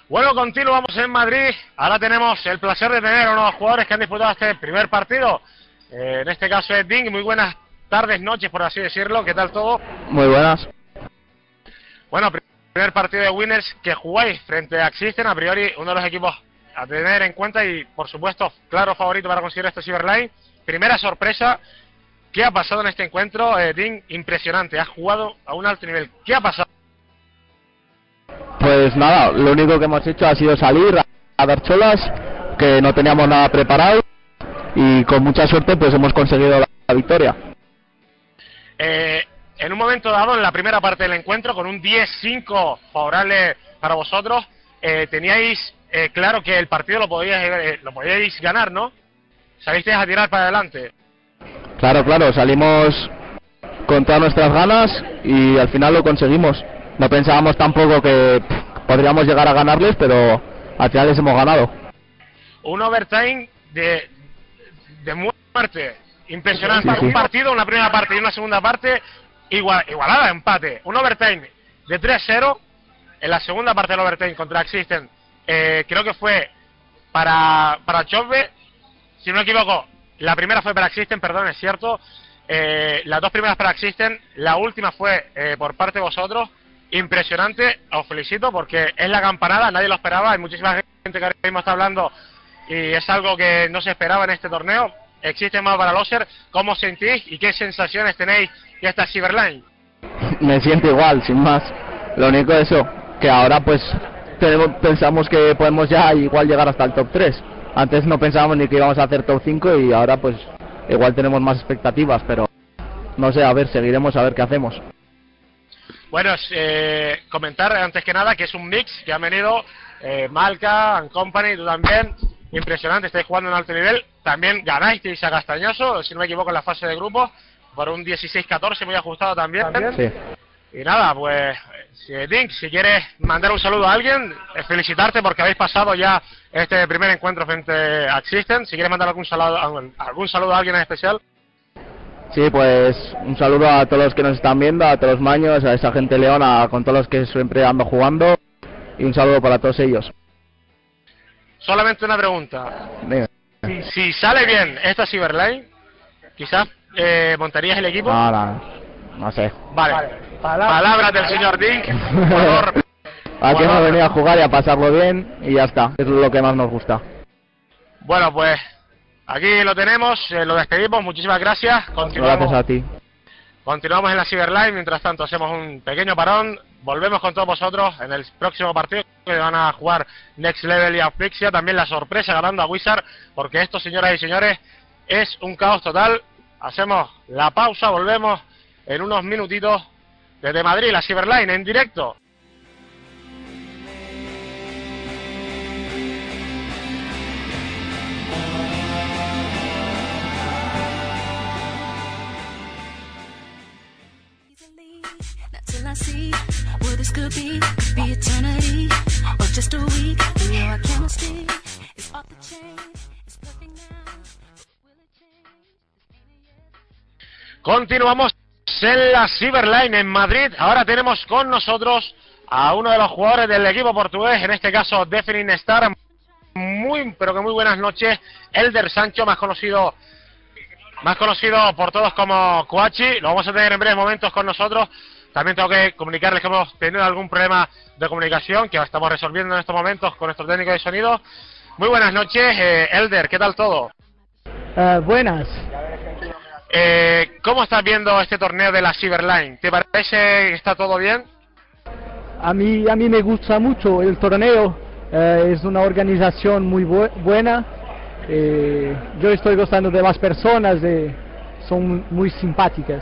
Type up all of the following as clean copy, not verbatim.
Bueno, continuamos en Madrid. Ahora tenemos el placer de tener a unos jugadores que han disputado este primer partido. En este caso es Ding. Muy buenas tardes, noches, por así decirlo. ¿Qué tal todo? Muy buenas. Bueno, primer partido de Winners que jugáis frente a Existen. A priori, uno de los equipos a tener en cuenta y, por supuesto, claro favorito para conseguir este Cyberline. Primera sorpresa. ¿Qué ha pasado en este encuentro? Ding, impresionante. Has jugado a un alto nivel. ¿Qué ha pasado? Pues nada, lo único que hemos hecho ha sido salir a dar cholas, que no teníamos nada preparado y con mucha suerte pues hemos conseguido la victoria. En un momento dado, en la primera parte del encuentro, con un 10-5 favorable para vosotros, teníais claro que el partido lo podíais ganar, ¿no? Salisteis a tirar para adelante. Claro, salimos con todas nuestras ganas y al final lo conseguimos. No pensábamos tampoco que podríamos llegar a ganarles, pero al final les hemos ganado. Un overtime de muerte, impresionante. Sí. Un partido, una primera parte y una segunda parte igualada, empate. Un overtime de 3-0. En la segunda parte del overtime contra Existen, creo que fue para Chove, si no me equivoco. La primera fue para Existen, perdón, es cierto. Las dos primeras para Existen, la última fue por parte de vosotros. Impresionante, os felicito porque es la campanada, nadie lo esperaba, hay muchísima gente que ahora mismo está hablando y es algo que no se esperaba en este torneo. Existe más para Loser. ¿Cómo sentís y qué sensaciones tenéis de esta Cyberline? Me siento igual, sin más. Lo único es eso, que ahora pues pensamos que podemos ya igual llegar hasta el top 3. Antes no pensábamos ni que íbamos a hacer top 5 y ahora pues igual tenemos más expectativas, pero no sé, a ver, seguiremos a ver qué hacemos. Bueno, comentar antes que nada que es un mix que han venido Malca, and Company, tú también. Impresionante, estáis jugando en alto nivel. También ganasteis a Castañoso, si no me equivoco, en la fase de grupos, por un 16-14 muy ajustado también. Sí. Y nada, pues, Dink, si quieres mandar un saludo a alguien, felicitarte porque habéis pasado ya este primer encuentro frente a Existen. Si quieres mandar algún saludo a alguien en especial. Sí, pues un saludo a todos los que nos están viendo, a todos los maños, a esa gente leona, con todos los que siempre ando jugando, y un saludo para todos ellos. Solamente una pregunta. Si sale bien esta Cyberline, quizás montarías el equipo. No sé. Vale. Palabras del señor Dink, por favor. Aquí hemos venido a jugar y a pasarlo bien y ya está, es lo que más nos gusta. Bueno, pues aquí lo tenemos, lo despedimos, muchísimas gracias. Gracias a ti. Continuamos en la Cyberline, mientras tanto hacemos un pequeño parón, volvemos con todos vosotros en el próximo partido que van a jugar Next Level y Asfixia, también la sorpresa ganando a Wizard, porque esto, señoras y señores, es un caos total. Hacemos la pausa, volvemos en unos minutitos desde Madrid, la Cyberline en directo. See what this could be eternity or just a week. You know our chemistry is off the chain. It's perfect now. Will it change? Continuamos en la Cyberline en Madrid. Ahora tenemos con nosotros a uno de los jugadores del equipo portugués, en este caso Deafening Star. Pero que muy buenas noches, Elder Sancho, más conocido por todos como Coachi. Lo vamos a tener en breves momentos con nosotros. También tengo que comunicarles que hemos tenido algún problema de comunicación que estamos resolviendo en estos momentos con nuestro técnico de sonido. Muy buenas noches, Elder, ¿qué tal todo? Buenas. ¿Cómo estás viendo este torneo de la Cyberline? ¿Te parece que está todo bien? A mí me gusta mucho el torneo, es una organización muy buena. Yo estoy gustando de las personas, son muy simpáticas.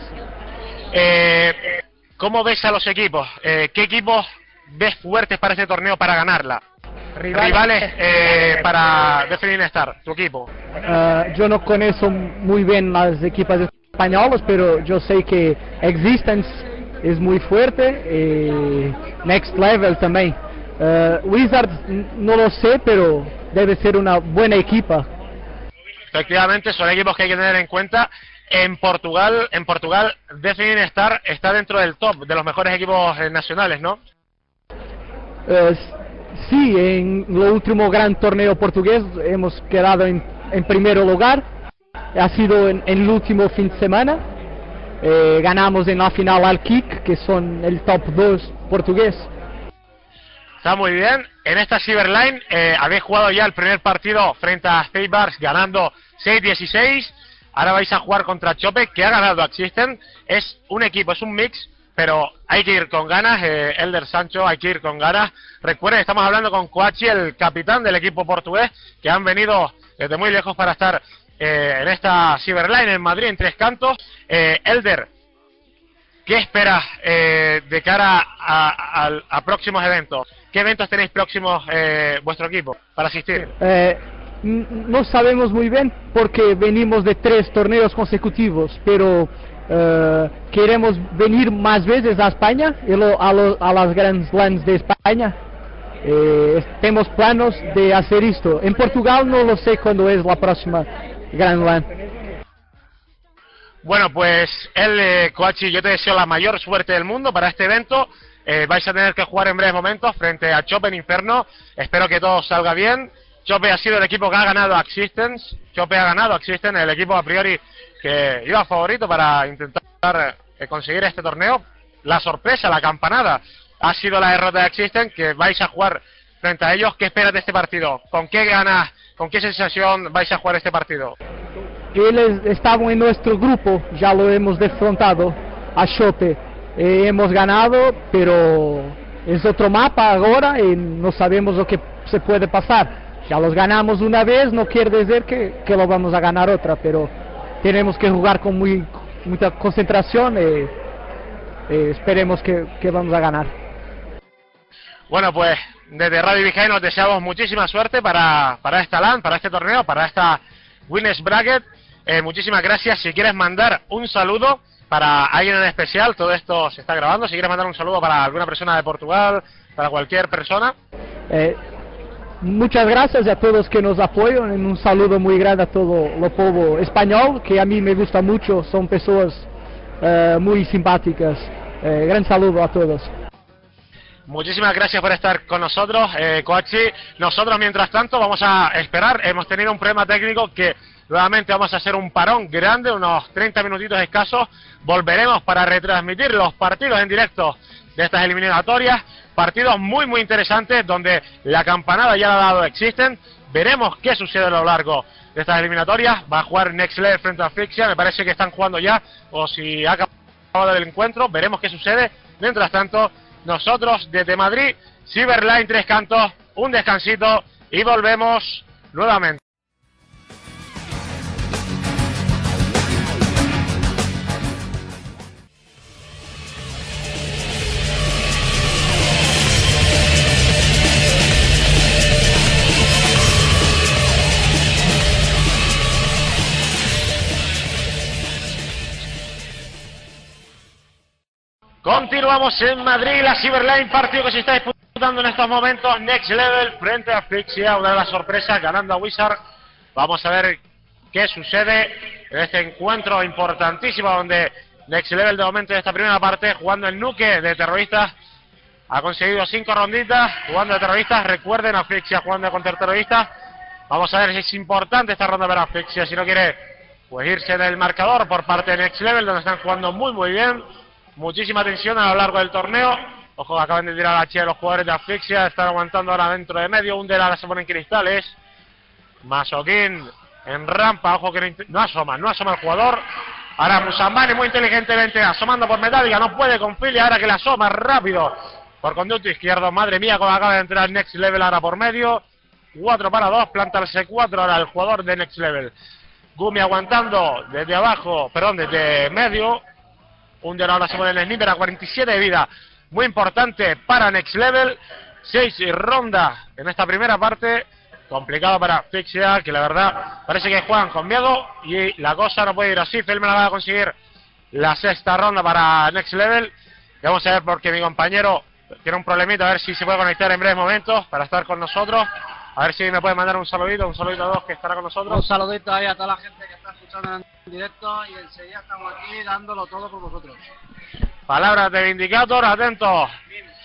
¿Cómo ves a los equipos? ¿Qué equipos ves fuertes para este torneo para ganarla? Rivales para Deafening Star, tu equipo. Yo no conozco muy bien las equipas españolas, pero yo sé que Existence es muy fuerte, Next Level también. Wizard no lo sé, pero debe ser una buena equipa. Efectivamente, son equipos que hay que tener en cuenta. En Portugal, Deafening Star está dentro del top de los mejores equipos nacionales, ¿no? Sí, en el último gran torneo portugués hemos quedado en primer lugar. Ha sido en el último fin de semana. Ganamos en la final al Kik, que son el top 2 portugués. Está muy bien. En esta Cyberline habéis jugado ya el primer partido frente a State Bars ganando 6-16. Ahora vais a jugar contra Chope, que ha ganado a Existen. Es un equipo, es un mix, pero hay que ir con ganas. Elder Sancho, hay que ir con ganas. Recuerden, estamos hablando con Coachi, el capitán del equipo portugués, que han venido desde muy lejos para estar en esta Cyberline en Madrid, en Tres Cantos. Elder, ¿qué esperas de cara a próximos eventos? ¿Qué eventos tenéis próximos vuestro equipo para asistir? No sabemos muy bien porque venimos de 3 torneos consecutivos, pero queremos venir más veces a España, a las Grand Slams de España. Tenemos planos de hacer esto. En Portugal no lo sé cuándo es la próxima Grand Slam. Bueno, pues Coachi, yo te deseo la mayor suerte del mundo para este evento. Vais a tener que jugar en breves momentos frente a Chope en Inferno. Espero que todo salga bien. Chope ha sido el equipo que ha ganado a Existence. Chope ha ganado a Existence, el equipo a priori que iba favorito para intentar conseguir este torneo. La sorpresa, la campanada, ha sido la derrota de Existence, que vais a jugar frente a ellos. ¿Qué esperas de este partido? ¿Con qué ganas, con qué sensación vais a jugar este partido? Eles estaban en nuestro grupo, ya lo hemos defrontado a Chope. Hemos ganado, pero es otro mapa ahora y no sabemos lo que se puede pasar. Ya los ganamos una vez, no quiere decir que lo vamos a ganar otra, pero tenemos que jugar con mucha concentración y esperemos que vamos a ganar. Bueno, pues desde Radio Vizcaya nos deseamos muchísima suerte para esta LAN, para este torneo, para esta Winners Bracket. Muchísimas gracias. Si quieres mandar un saludo para alguien en especial, todo esto se está grabando. Si quieres mandar un saludo para alguna persona de Portugal, para cualquier persona. Muchas gracias a todos que nos apoyan. Un saludo muy grande a todo el pueblo español, que a mí me gusta mucho. Son personas muy simpáticas. Gran saludo a todos. Muchísimas gracias por estar con nosotros, Coachi. Nosotros, mientras tanto, vamos a esperar. Hemos tenido un problema técnico que nuevamente vamos a hacer un parón grande, unos 30 minutitos escasos. Volveremos para retransmitir los partidos en directo de estas eliminatorias. Partidos muy muy interesantes donde la campanada ya la ha dado Existen. Veremos qué sucede a lo largo de estas eliminatorias. Va a jugar Next Level frente a Asfixia. Me parece que están jugando ya, o si ha acabado el encuentro. Veremos qué sucede. Mientras tanto, nosotros desde Madrid, Cyberline Tres Cantos, un descansito y volvemos nuevamente. Continuamos en Madrid, la Cyberline, partido que se está disputando en estos momentos. Next Level frente a Asfixia, una de las sorpresas, ganando a Wizard. Vamos a ver qué sucede en este encuentro importantísimo donde Next Level de momento de esta primera parte, jugando el nuke de terroristas, ha conseguido 5 ronditas jugando de terroristas. Recuerden, Asfixia jugando contra terroristas. Vamos a ver si es importante esta ronda para Asfixia, si no quiere pues irse en el marcador por parte de Next Level, donde están jugando muy muy bien. Muchísima tensión a lo largo del torneo. Ojo, acaban de tirar a la chía los jugadores de Asfixia. Están aguantando ahora dentro de medio. Un de la se pone en cristales. Masoquín en rampa. Ojo que no asoma el jugador. Ahora Musambani muy inteligentemente asomando por Metallica. No puede con Philly. Ahora que le asoma rápido por conducto izquierdo. Madre mía, como acaba de entrar Next Level ahora por medio. 4 para 2. Plantarse 4 ahora el jugador de Next Level. Gumi aguantando desde abajo. Perdón, desde medio. Un de ahora se pone el sniper a 47 de vida. Muy importante para Next Level. 6 rondas en esta primera parte. Complicado para Asfixia, que la verdad parece que juegan con miedo. Y la cosa no puede ir así. Felmen va a conseguir la 6ª ronda para Next Level. Y vamos a ver porque mi compañero tiene un problemita. A ver si se puede conectar en breves momentos para estar con nosotros. A ver si me puede mandar un saludito a todos que estará con nosotros. Un saludito ahí a toda la gente que está escuchando en directo y enseguida estamos aquí dándolo todo por vosotros. Palabras de Vindicator, atentos.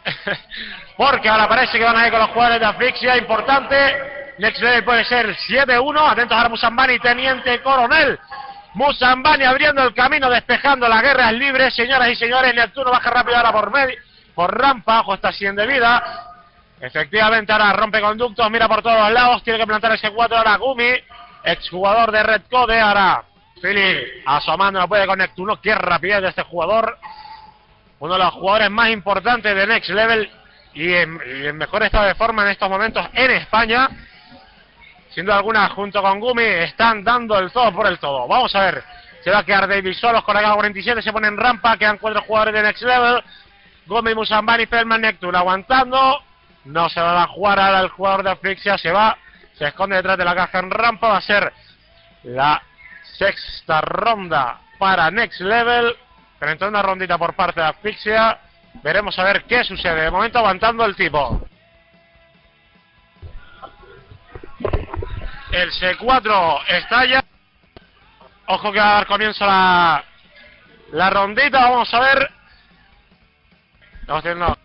Porque ahora parece que van a ir con los jugadores de asfixia, importante. Next Level puede ser 7-1, atentos ahora Musambani, Teniente Coronel. Musambani abriendo el camino, despejando las guerras libres, señoras y señores. Neptuno baja rápido ahora por rampa, ojo, está sin de vida. Efectivamente ahora rompe conductos, mira por todos los lados, tiene que plantar ese 4 ahora Gumi, exjugador de Red Code. Ahora Philly asomando, no puede con Neptuno, qué rapidez de este jugador. Uno de los jugadores más importantes de Next Level y en mejor estado de forma en estos momentos en España. Sin duda alguna, junto con Gumi, están dando el todo por el todo. Vamos a ver, se va a quedar David solos con la AK-47, se pone en rampa, quedan 4 jugadores de Next Level. Gumi, Musambani, Feldman, Neptuno aguantando. No se va a jugar ahora el jugador de asfixia, se va, se esconde detrás de la caja en rampa. Va a ser la sexta ronda para Next Level. Pero entonces una rondita por parte de asfixia. Veremos a ver qué sucede. De momento aguantando el tipo. El C4 estalla. Ojo que va a dar comienzo la rondita. Vamos a ver. Estamos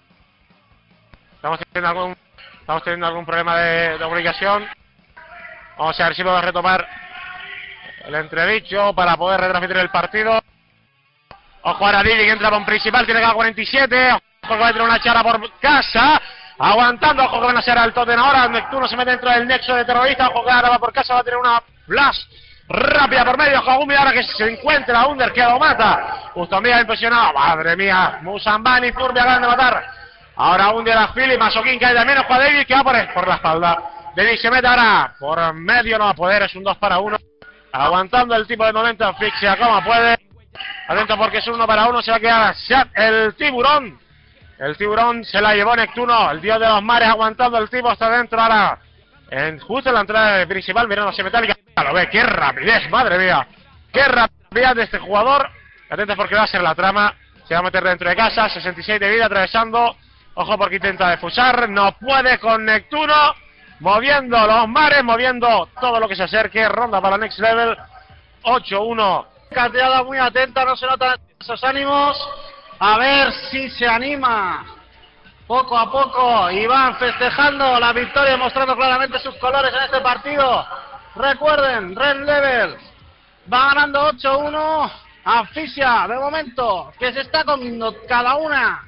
teniendo algún problema de comunicación. Vamos a ver si podemos retomar el entredicho para poder retransmitir el partido. Ojo ahora Didi que entra con principal, tiene que 47. Ojo que va a tener una chara por casa. Aguantando, ojo que van a ser al Totten ahora. Neptuno se mete dentro del nexo de terroristas. Ojo que ahora va por casa, va a tener una flash rápida por medio. Ojo Gumi ahora que se encuentra Under que lo mata. Justo mira impresionado. Madre mía. Musambani, Furby acaban de matar. Ahora hunde a la Philly, Masoquín cae de menos para David que va por la espalda. David se mete ahora por medio, no va a poder, es un 2 para 1. Aguantando el tipo de momento, asfixia como puede. Atento porque es un 1 para 1, se va a quedar el tiburón. El tiburón se la llevó Neptuno, el dios de los mares, aguantando el tipo hasta dentro ahora. Justo en la entrada principal, mirándose metálica. Lo ve, qué rapidez, madre mía. Qué rapidez de este jugador. Atentos porque va a ser la trama. Se va a meter dentro de casa, 66 de vida, atravesando. Ojo porque intenta defusar, no puede con Neptuno. Moviendo los mares, moviendo todo lo que se acerque. Ronda para Next Level, 8-1. Cateada muy atenta, no se notan esos ánimos. A ver si se anima. Poco a poco y van festejando la victoria, mostrando claramente sus colores en este partido. Recuerden, Red Level va ganando 8-1. Asfixia, de momento, que se está comiendo cada una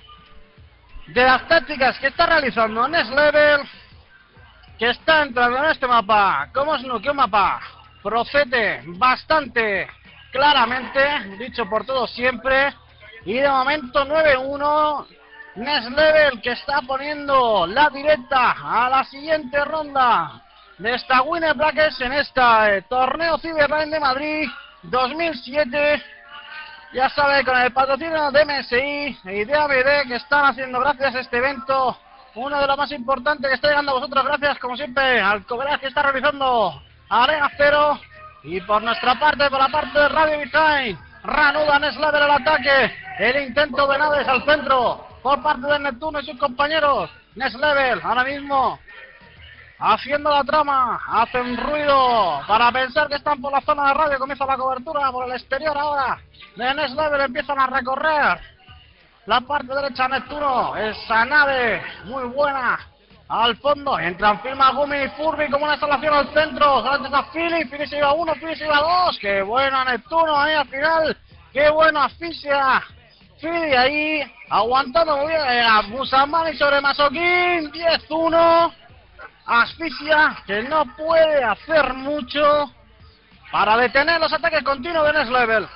de las tácticas que está realizando Next Level, que está entrando en este mapa como Snook, un mapa procede bastante claramente, dicho por todos siempre, y de momento 9-1, Next Level que está poniendo la directa a la siguiente ronda de esta Winner Brackets en este torneo Cyberline de Madrid 2007. Ya sabe, con el patrocinio de MSI y de ABD, que están haciendo gracias a este evento, uno de los más importantes que está llegando a vosotros, gracias como siempre al coverage que está realizando Arena Cero. Y por nuestra parte, por la parte de Radio Behind, reanuda Next Level el ataque, el intento de Nades al centro por parte de Neptuno y sus compañeros. Next Level ahora mismo haciendo la trama, hacen ruido para pensar que están por la zona de radio, comienza la cobertura por el exterior ahora de Next Level, empiezan a recorrer la parte derecha Neptuno, esa nave muy buena al fondo, entran firma Gumi y Furby como una instalación al centro, solamente está Philly se iba 1, Philly se iba 2, qué bueno Neptuno ahí al final, qué bueno asfixia, Philly ahí aguantando muy bien a Musambani sobre Masoquín, 10-1. Asfixia que no puede hacer mucho para detener los ataques continuos de Next Level.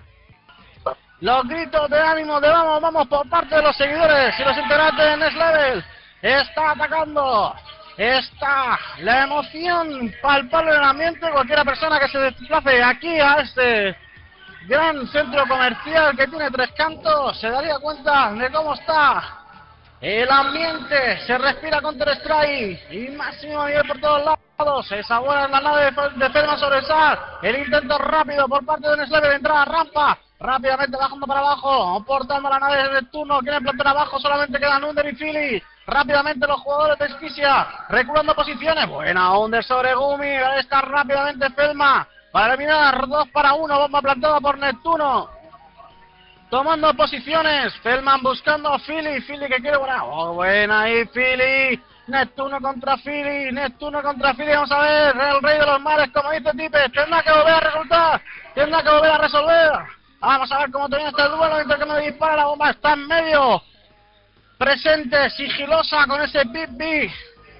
Los gritos de ánimo de vamos, vamos por parte de los seguidores y los integrantes de Next Level. Está atacando, está la emoción palpable en el ambiente. Cualquiera persona que se desplace aquí a este gran centro comercial que tiene 3 cantos se daría cuenta de cómo está el ambiente. Se respira Counter-Strike y máximo nivel por todos lados. Esa buena en la nave de Feldman sobre Sar. El intento rápido por parte de Next Level de entrar a rampa. Rápidamente bajando para abajo, portando la nave de Neptuno. Quieren plantar abajo, solamente quedan Under y Philly. Rápidamente los jugadores de Asfixia reculando posiciones. Buena Under sobre Gumi. Ahí está rápidamente Feldman para eliminar 2 para 1. Bomba plantada por Neptuno. tomando posiciones. Feldman buscando a Philly. Philly que quiere buena. Oh, buena ahí Philly. Neptuno contra Philly. Neptuno contra Philly. Vamos a ver. El rey de los mares, como dice Tipe. Tendrá que volver a resultar. Tendrá que volver a resolver. Vamos a ver cómo termina este duelo. Intercambio de dispara. La bomba está en medio. Presente, sigilosa con ese pip-pip.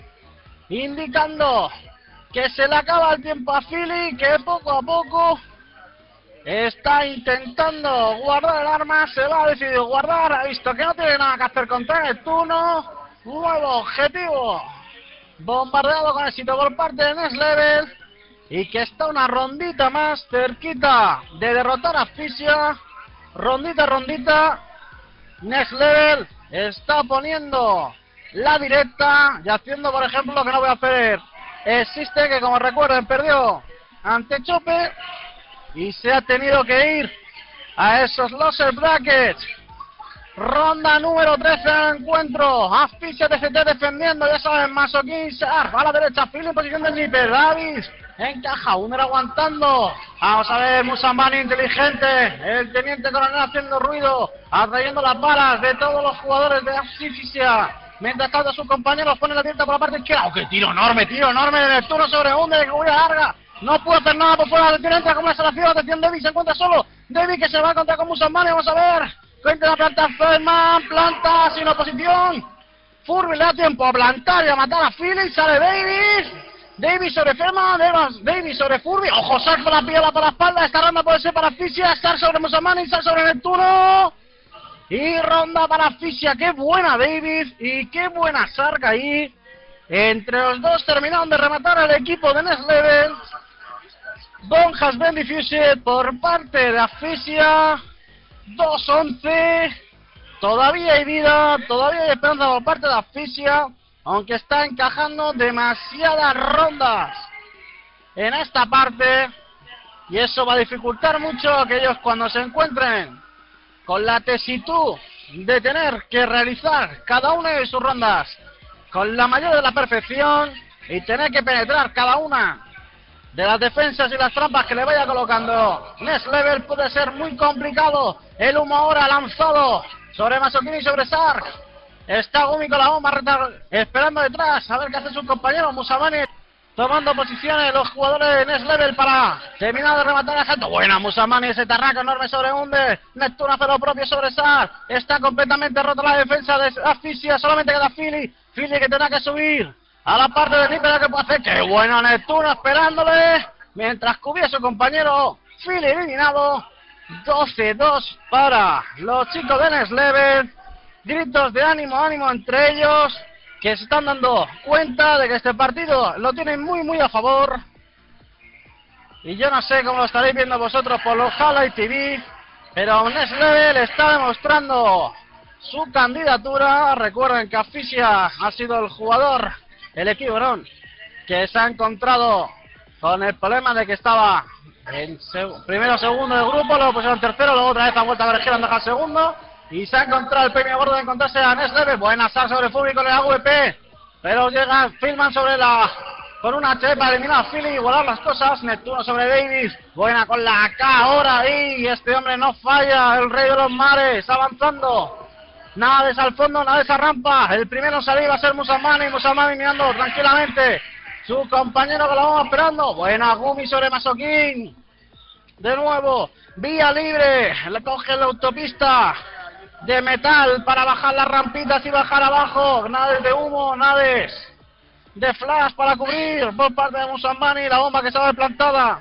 Indicando que se le acaba el tiempo a Philly. Que poco a poco está intentando guardar el arma. Se va a decidir guardar. Ha visto que no tiene nada que hacer contra Neptuno. Nuevo objetivo bombardeado con éxito por parte de Next Level. Y que está una rondita más cerquita de derrotar a Asfixia. Rondita. Next Level está poniendo la directa y haciendo, por ejemplo, lo que no voy a hacer. Existe que, como recuerden, perdió ante Chope y se ha tenido que ir a esos loser brackets. Ronda número 13 del encuentro. Asfixia TCT defendiendo, ya saben, Masokin, Sharp a la derecha, Philly en posición de sniper, Davis encaja, Uner aguantando. Vamos a ver, Musamani inteligente, el teniente coronel haciendo ruido, atrayendo las balas de todos los jugadores de Asfixia. Mientras tanto sus compañeros ponen la tienda por la parte izquierda. ¡Oh, qué tiro enorme de Neptuno sobre Uner, que voy a larga! No puede hacer nada por fuera del teniente, como la salvación. Atención, Davis se encuentra solo. Davis que se va a encontrar con Musamani, vamos a ver. Cuenta la planta Feldman, planta sin oposición. Furby le da tiempo a plantar y a matar a Philly. Sale Davis sobre Feldman, Davis sobre Furby. Ojo, Sark por la pierna, por la espalda. Esta ronda puede ser para Asfixia. Sark sobre Musamani, Sark sobre Neptuno. Y ronda para Asfixia. Qué buena Davis y qué buena Sark ahí. Entre los dos terminaron de rematar al equipo de Next Level. Bomb has been defused por parte de Asfixia. 2-11, todavía hay vida, todavía hay esperanza por parte de Asfixia, aunque está encajando demasiadas rondas en esta parte, y eso va a dificultar mucho que ellos, cuando se encuentren con la tesitud de tener que realizar cada una de sus rondas con la mayor de la perfección y tener que penetrar cada una de las defensas y las trampas que le vaya colocando Next Level, puede ser muy complicado. El humo ahora lanzado sobre Masokin y sobre Sark. Está Gumi con la bomba esperando detrás a ver qué hace su compañero Musamani, tomando posiciones los jugadores de Next Level para terminar de rematar a Jato. Buena Musamani, ese tarraco enorme sobre Hunde. Neptuno hace lo propio sobre Sark. Está completamente rota la defensa de Asfixia, solamente queda Philly que tendrá que subir a la parte de sniper que puede hacer. ¡Qué bueno Neptuno esperándole! Mientras cubría su compañero. Philly eliminado. 12-2 para los chicos de Next Level. Gritos de ánimo entre ellos, que se están dando cuenta de que este partido lo tienen muy a favor. Y yo no sé cómo lo estaréis viendo vosotros por los Highlight TV, pero Next Level está demostrando su candidatura. Recuerden que Asfixia ha sido el jugador, el equipo que se ha encontrado con el problema de que estaba en primero o segundo del grupo, luego pusieron tercero, luego otra vez han vuelto a corregir, han dejado segundo y se ha encontrado el premio gordo de encontrarse a Next Level. Buena sal sobre Furby con el AVP, pero llega Feldman con una HP para eliminar a Philly y igualar las cosas. Neptuno sobre Davis, buena con la AK ahora y este hombre no falla, el rey de los mares avanzando. Nada de esa al fondo, nada de esa rampa. El primero en salir va a ser Musamani mirando tranquilamente. Su compañero que lo vamos esperando. Buena Gumi sobre Masokin. De nuevo, vía libre. Le coge la autopista de metal para bajar las rampitas y bajar abajo. Nada de humo, nada de flash para cubrir por parte de Musamani. La bomba que estaba plantada.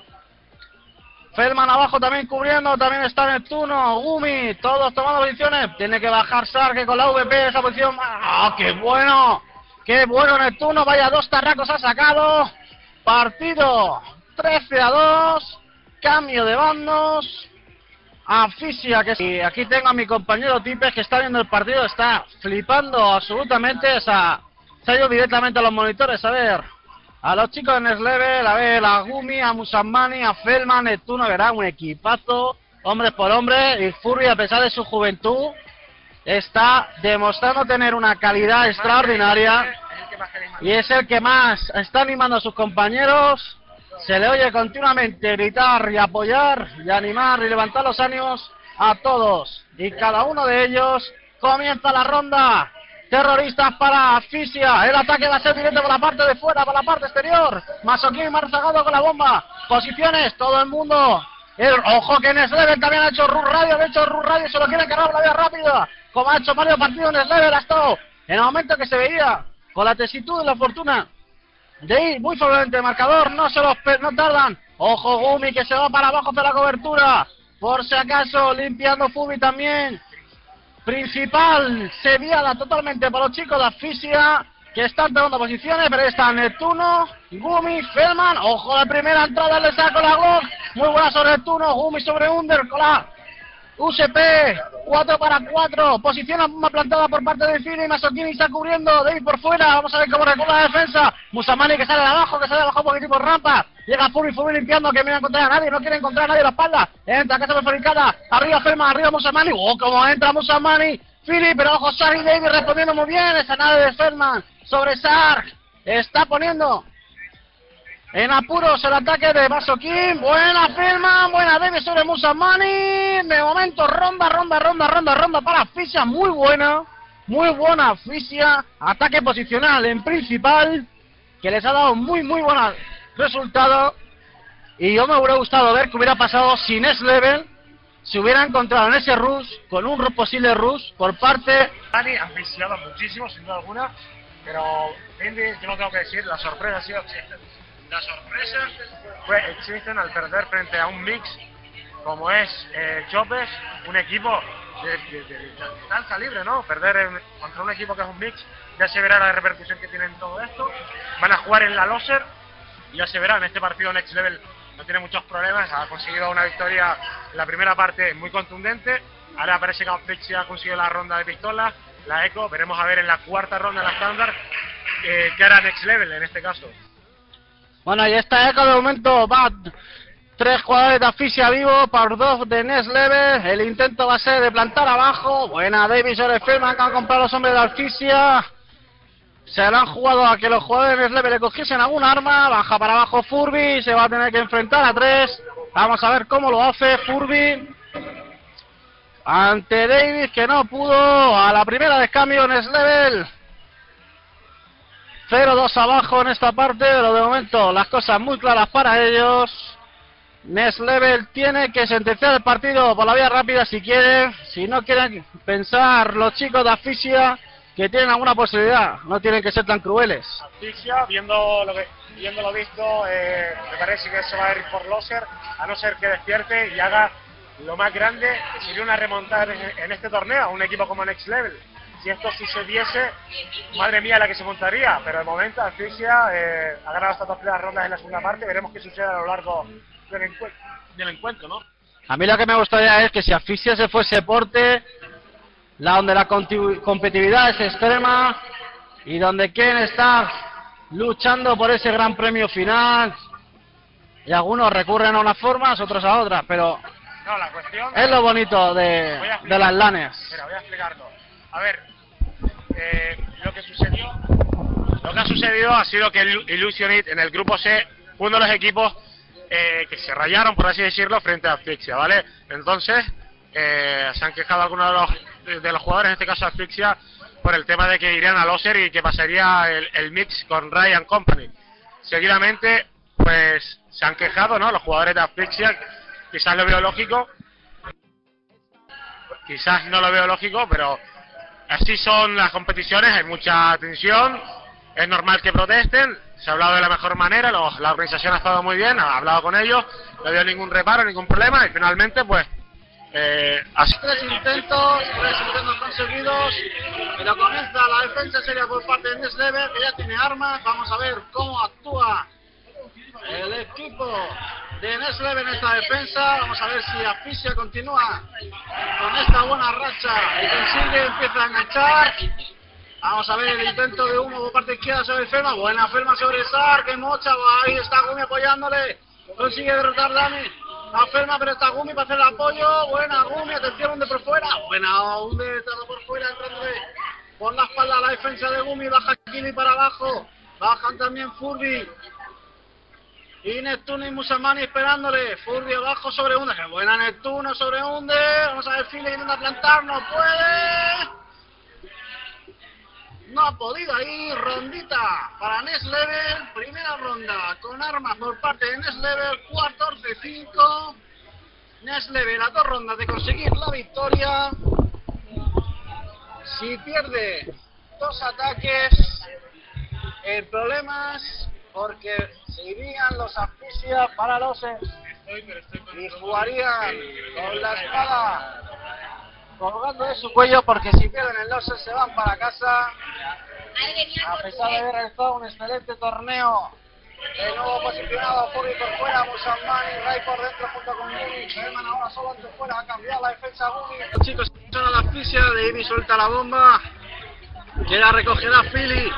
Feldman abajo también cubriendo, también está Neptuno, Gumi, todos tomando posiciones. Tiene que bajar Sark con la VP esa posición. ¡Ah, qué bueno! ¡Qué bueno Neptuno! Vaya, dos tarracos ha sacado. Partido 13-2. Cambio de bandos. Asfixia, y aquí tengo a mi compañero Tipes que está viendo el partido, está flipando absolutamente. Se ha ido directamente a los monitores a ver a los chicos de Next Level, a ver a Gumi, a Musamani, a Feldman. Neptuno, verá, un equipazo, hombres por hombre. Y Furby, a pesar de su juventud, está demostrando tener una calidad extraordinaria y es el que más está animando a sus compañeros. Se le oye continuamente gritar y apoyar y animar y levantar los ánimos a todos y cada uno de ellos. Comienza la ronda. Terroristas para Asfixia. El ataque va a ser directo por la parte de fuera, por la parte exterior. Masoquín Marzagado con la bomba. Posiciones, todo el mundo. Ojo que Neslevel también ha hecho Rush Radio. De hecho, Rush Radio se lo quiere cargar por la vía rápida. Como ha hecho Mario Partido, Neslevel ha estado en el momento que se veía con la tesitud y la fortuna de ir muy favorablemente el marcador. No tardan. Ojo Gumi que se va para abajo de la cobertura. Por si acaso, limpiando Fubi también. Principal Sevilla totalmente para los chicos de Asfixia, que están tomando posiciones, pero ahí está Neptuno, Gumi, Feldman. Ojo, la primera entrada le saca la Glock. Muy buena sobre Neptuno, Gumi sobre Under con la USP, 4 para 4. Posición más plantada por parte de Fini. Masoquini está cubriendo, David por fuera. Vamos a ver cómo recula la defensa. Musamani que sale de abajo, un poquito por rampa. Llega Fubi limpiando, que no encontrar a nadie, no quiere encontrar a nadie a la espalda. Entra, casa perforicada. Arriba Feldman, arriba Musamani. Como entra Musamani. Fili, pero ojo, Sark y David respondiendo muy bien. Esa nave de Feldman sobre Sark. Está poniendo en apuros el ataque de Masoquín. Buena Feldman, buena David sobre Musamani. De momento ronda para Asfixia. Muy buena Asfixia. Ataque posicional en principal, que les ha dado muy buenos resultados. Y yo me hubiera gustado ver qué hubiera pasado si Neslevel se hubiera encontrado en ese rush, con un posible rush por parte. Dani han viciado muchísimo, sin duda alguna, pero Indy, yo lo tengo que decir, la sorpresa ha sido Existen. La sorpresa fue Existen al perder frente a un mix como es Chopes, un equipo de tal calibre, ¿no? Perder contra un equipo que es un mix, ya se verá la repercusión que tiene en todo esto. Van a jugar en la Loser, y ya se verá. En este partido Next Level no tiene muchos problemas, ha conseguido una victoria en la primera parte muy contundente. Ahora parece que Asfixia ha conseguido la ronda de pistolas, la Eco. Veremos a ver en la cuarta ronda, la estándar, qué hará Next Level en este caso. Bueno, y esta Eco de momento va 3 jugadores de Asfixia vivo por 2 de Next Level. El intento va a ser de plantar abajo. Buena Davis sobre Feldman, que han comprado los hombres de Asfixia. Se lo han jugado a que los jugadores de Next Level le cogiesen alguna arma. Baja para abajo Furby, se va a tener que enfrentar a 3. Vamos a ver cómo lo hace Furby ante Davis, que no pudo. A la primera de cambio Next Level 0-2 abajo en esta parte, pero de momento las cosas muy claras para ellos. Next Level tiene que sentenciar el partido por la vía rápida si quiere. Si no quieren pensar los chicos de Asfixia que tienen alguna posibilidad, no tienen que ser tan crueles. Asfixia, viendo lo visto, me parece que se va a ir por Loser, a no ser que despierte y haga lo más grande que sería una remontada en este torneo a un equipo como Next Level. Si esto sucediese, madre mía la que se montaría, pero de momento Asfixia ha ganado estas 2 primeras rondas en la segunda parte. Veremos qué sucede a lo largo del encuentro, ¿no? A mí lo que me gustaría es que si Asfixia se fuese Porte, donde la competitividad es extrema y donde quieren estar luchando por ese gran premio final, y algunos recurren a unas formas, otros a otras, pero no, la cuestión es lo bonito de las LANes. Mira, voy a explicarlo. A ver, lo que ha sucedido ha sido que el Illusionit en el grupo C fue uno de los equipos que se rayaron, por así decirlo, frente a Asfixia, ¿vale? Entonces se han quejado algunos de los jugadores, en este caso Asfixia, por el tema de que irían a Loser y que pasaría el mix con Ryan Company. Seguidamente, pues se han quejado, ¿no?, los jugadores de Asfixia. Quizás lo veo lógico, quizás no lo veo lógico, pero así son las competiciones, hay mucha tensión, es normal que protesten. Se ha hablado de la mejor manera, la organización ha estado muy bien, ha hablado con ellos, no había ningún reparo, ningún problema, y finalmente pues así. Tres intentos conseguidos, pero comienza la defensa seria por parte de Next Level, que ya tiene armas. Vamos a ver cómo actúa el equipo de Next Level en esta defensa. Vamos a ver si Asfixia continúa con esta buena racha y consigue, empieza a enganchar. Vamos a ver el intento de humo por parte izquierda sobre Ferma. Buena Ferma sobre Sark, que mocha. Ahí está Gumi apoyándole. Consigue derrotar Dani a Ferma, pero está Gumi para hacer el apoyo. Buena Gumi, atención, Hunde por fuera. Buena Hunde, todo por fuera, entrándole por la espalda a la defensa de Gumi. Baja Kili para abajo. Bajan también Furby Y Neptuno y Musamani esperándole. Furby abajo sobre Under. ¡Qué buena Neptuno sobre Under! Vamos a ver, Philly intenta plantar. ¡No puede! No ha podido ahí. Rondita para Next Level. Primera ronda con armas por parte de Next Level. 14-5. Next Level a 2 rondas de conseguir la victoria. Si pierde 2 ataques, el problema es porque se irían los Asfixia para los y jugarían con la espada colgando de su cuello, porque si pierden el Losers se van para casa. A pesar de haber realizado un excelente torneo, de nuevo posicionado Furby por fuera, Musamani, Ray por dentro junto con Gumi. Herman ahora solo ante fuera, a cambiar la defensa Gumi. Los chicos son a la asfixia, Davey suelta la bomba, que la recogerá Philly.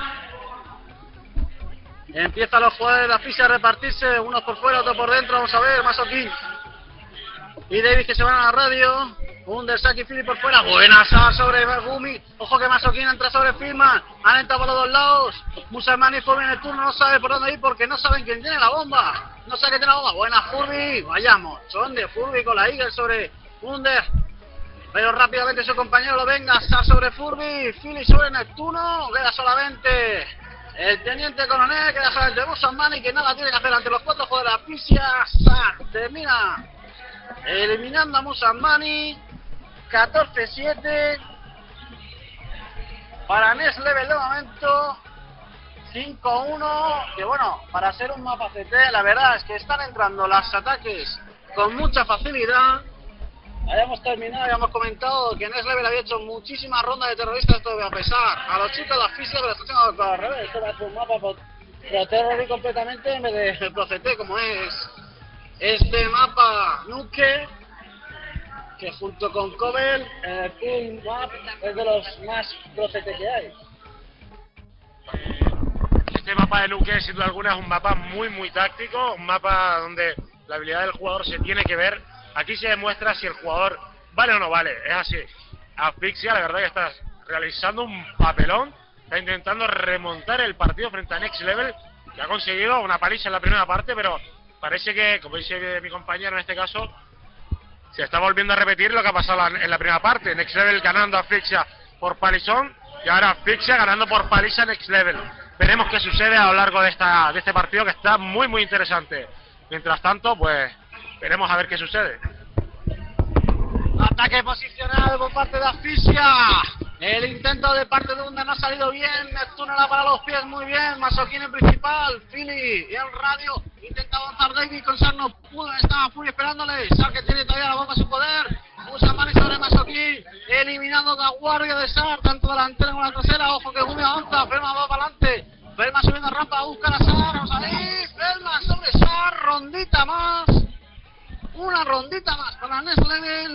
Empiezan los jugadores de la asfixia a repartirse, unos por fuera, otros por dentro. Vamos a ver, Masokin y Davis que se van a la radio. Undersaki y Philly por fuera. Buena sal sobre Gumi. Ojo que Masokin entra sobre Firman. Han entrado por los dos lados. Musamani y Furby en el turno. No sabe por dónde ir porque no saben quién tiene la bomba. No sabe quién tiene la bomba. Buena Furby. Vayamos. Son de Furby con la Eagle sobre Under. Pero rápidamente su compañero lo venga. Sal sobre Furby. Philly sobre Neptuno. Queda solamente el teniente coronel. Queda solamente Musamani, que nada tiene que hacer ante los 4 jugadores de la asfixia. Sal termina eliminando a Musamani. 14-7 para Next Level de momento. 5-1, que bueno, para ser un mapa CT, la verdad es que están entrando los ataques con mucha facilidad. Habíamos terminado, habíamos comentado que Next Level había hecho muchísimas rondas de terroristas, esto a pesar a los chicos de la física, pero está haciendo al revés. Esto va a ser un mapa pro terrorismo completamente en vez de pro CT, como es este mapa Nuke, que junto con Cobel, Full Map es de los más pro CT que hay. Este mapa de Nuke, sin duda alguna, es un mapa muy táctico, un mapa donde la habilidad del jugador se tiene que ver. Aquí se demuestra si el jugador vale o no vale, es así. Asfixia, la verdad que está realizando un papelón, está intentando remontar el partido frente a Next Level, que ha conseguido una paliza en la primera parte, pero parece que, como dice mi compañero en este caso, se está volviendo a repetir lo que ha pasado en la primera parte. Next Level ganando a Asfixia por palizón y ahora Asfixia ganando por paliza Next Level. Veremos qué sucede a lo largo de este partido, que está muy interesante. Mientras tanto, pues veremos a ver qué sucede. Ataque posicionado por parte de Asfixia. El intento de parte de Under no ha salido bien. Neptuno la para los pies muy bien. Masokin en principal. Philly y el radio. Intenta avanzar David con Sar, no pudo. Estaba Fury esperándole. Sar que tiene todavía la bomba a su poder. Musamani sobre Masokin. Eliminando la guardia de Sar, tanto delantera como la trasera. Ojo que Gumi avanza. Felma va para adelante. Felma subiendo rampa a buscar a Sar. Vamos a ver. Felma sobre Sar. Rondita más. Una rondita más para Next Level.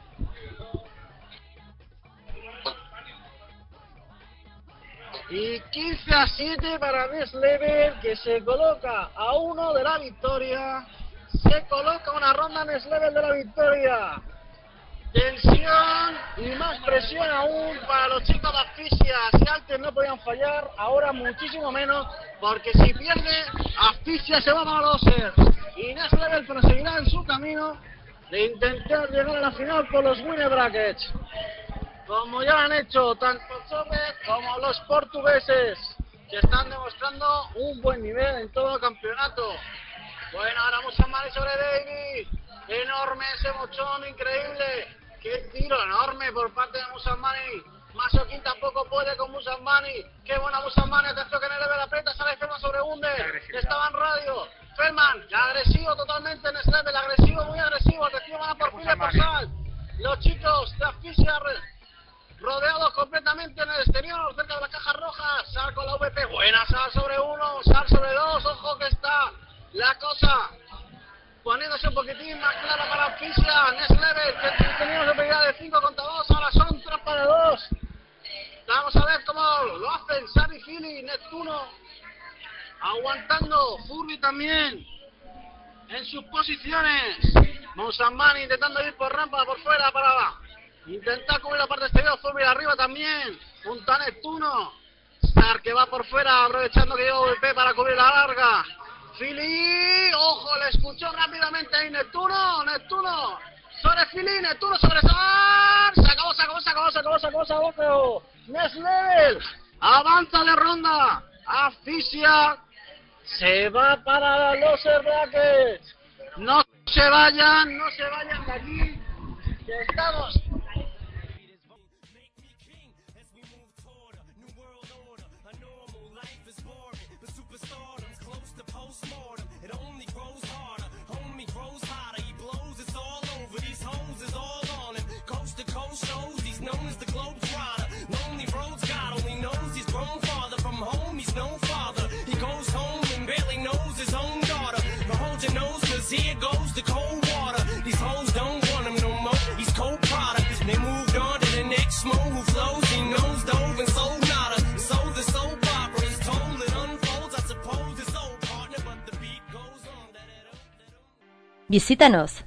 Y 15-7 para Next Level, que se coloca a 1 de la victoria. Se coloca una ronda Next Level de la victoria. Tensión y más presión aún para los chicos de Asfixia. Si antes no podían fallar, ahora muchísimo menos, porque si pierde, Asfixia se va a los Losers. Y Next Level proseguirá en su camino de intentar llegar a la final por los winner brackets, como ya han hecho tanto Chopet como los portugueses, que están demostrando un buen nivel en todo el campeonato. Bueno, ahora Musamani sobre David. Enorme ese mochón, increíble. Qué tiro enorme por parte de Musamani. Masokin tampoco puede con Musamani. Qué buena Musamani, atención que en el level aprieta, sale Felman sobre Under, que estaba en radio. Felman, agresivo totalmente en Next Level, agresivo, muy agresivo. Atención, van a por Philly por Sal. Los chicos de Asfixia rodeados completamente en el exterior, cerca de la caja roja. Sal con la VP, buena Sal sobre 1, Sal sobre 2, ojo que está la cosa poniéndose un poquitín más clara para Asfixia. Next Level, que teníamos superioridad de 5 contra 2, ahora son trampa de 2. Vamos a ver cómo lo hacen Sal y Philly. Neptuno aguantando, Furby también en sus posiciones. Musamani intentando ir por rampa por fuera para intentar cubrir la parte exterior. Furby arriba también, junto a Neptuno. Sar que va por fuera, aprovechando que lleva VP para cubrir la larga. Philly, le escuchó rápidamente ahí Neptuno sobre Fili, Neptuno sobre Sar, se acabó, Next Level, avanza de ronda, asfixia, se va para los Brackets, no se vayan de aquí, que estamos. Here goes the cold water. These hoes don't want him no more. He's cold product. They moved on to the next mo who flows. He knows dove and sold nada. So the soap opera is told. It unfolds. I suppose it's old partner, but the beat goes on. Visítanos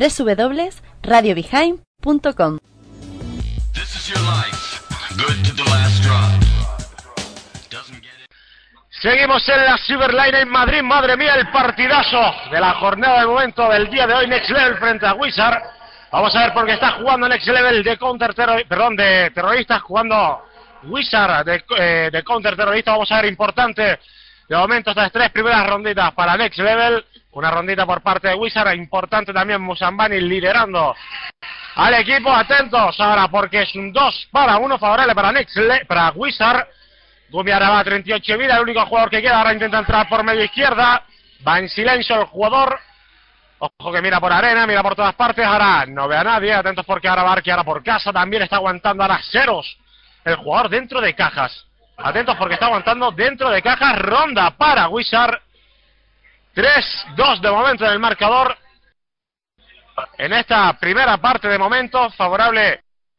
www.radiobehind.com. This is your life. Good to the last drop. Doesn't get it. Seguimos en la Cyberline en Madrid, madre mía, el partidazo de la jornada de momento del día de hoy, Next Level frente a Wizard. Vamos a ver por qué está jugando Next Level de de terroristas, jugando Wizard de counter terrorista. Vamos a ver, importante de momento estas tres primeras ronditas para Next Level, una rondita por parte de Wizard, importante también Musambani liderando al equipo. Atentos ahora porque es un 2-1 favorable para Wizard. Gumi Araba, 38 vida, el único jugador que queda. Ahora intenta entrar por medio izquierda. Va en silencio el jugador. Ojo que mira por arena, mira por todas partes. Ahora no ve a nadie. Atentos porque ahora Barqui, ahora por casa. También está aguantando ahora ceros el jugador dentro de cajas. Atentos porque está aguantando dentro de cajas. Ronda para Wizard. 3-2 de momento en el marcador. En esta primera parte de momento. Favorable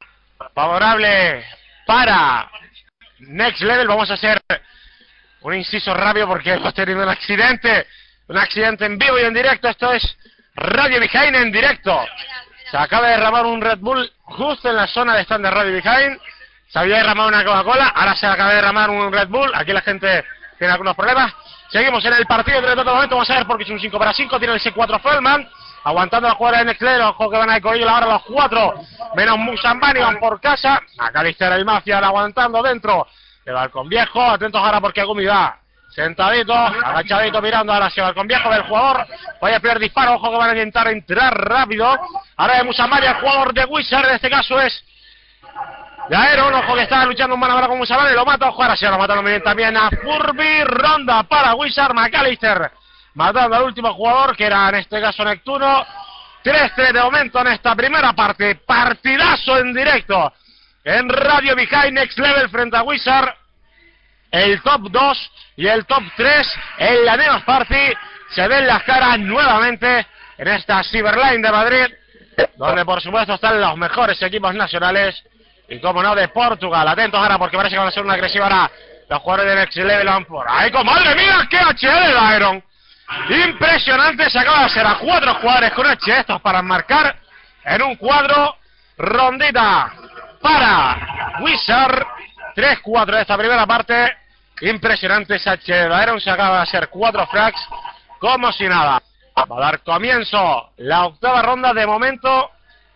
para Next Level. Vamos a hacer un inciso rápido porque hemos tenido un accidente en vivo y en directo. Esto es Radio Behind en directo. Se acaba de derramar un Red Bull justo en la zona de stand de Radio Behind. Se había derramado una Coca-Cola, ahora se acaba de derramar un Red Bull. Aquí la gente tiene algunos problemas. Seguimos en el partido de todo momento. Vamos a ver porque es un 5-5. Tiene el C4 Feldman aguantando a la jugada de Next Level. Ojo que van a correr ahora los cuatro menos Musambani, van por casa. McAllister el Mafia aguantando dentro de Balcón Viejo. Atentos ahora porque Gumi va sentadito, agachadito mirando ahora hacia Balcón Viejo del jugador. Vaya a perder disparo, ojo que van a intentar entrar rápido. Ahora de Musambani, el jugador de Wizard, en este caso es de Aeron. Ojo que está luchando un mano a mano con Musambani, lo mata. Ojo, ahora sí lo mataron bien también a Furby. Ronda para Wizard, McAllister matando al último jugador, que era en este caso Neptuno. 3-3 de momento en esta primera parte. Partidazo en directo en Radio Behind. Next Level frente a Wizard. El top 2 y el top 3 en la Neos Party se ven las caras nuevamente en esta Cyberline de Madrid, donde por supuesto están los mejores equipos nacionales y como no de Portugal. Atentos ahora porque parece que van a ser una agresiva ahora los jugadores de Next Level. Van por ahí con, madre mía, qué HD de Iron. Impresionante, se acaba de hacer a 4 jugadores con H. Estos para marcar en un cuadro. Rondita para Wizard. 3-4 de esta primera parte. Impresionante ese H de Iron. Se acaba de hacer 4 frags como si nada. Va a dar comienzo la octava ronda de momento.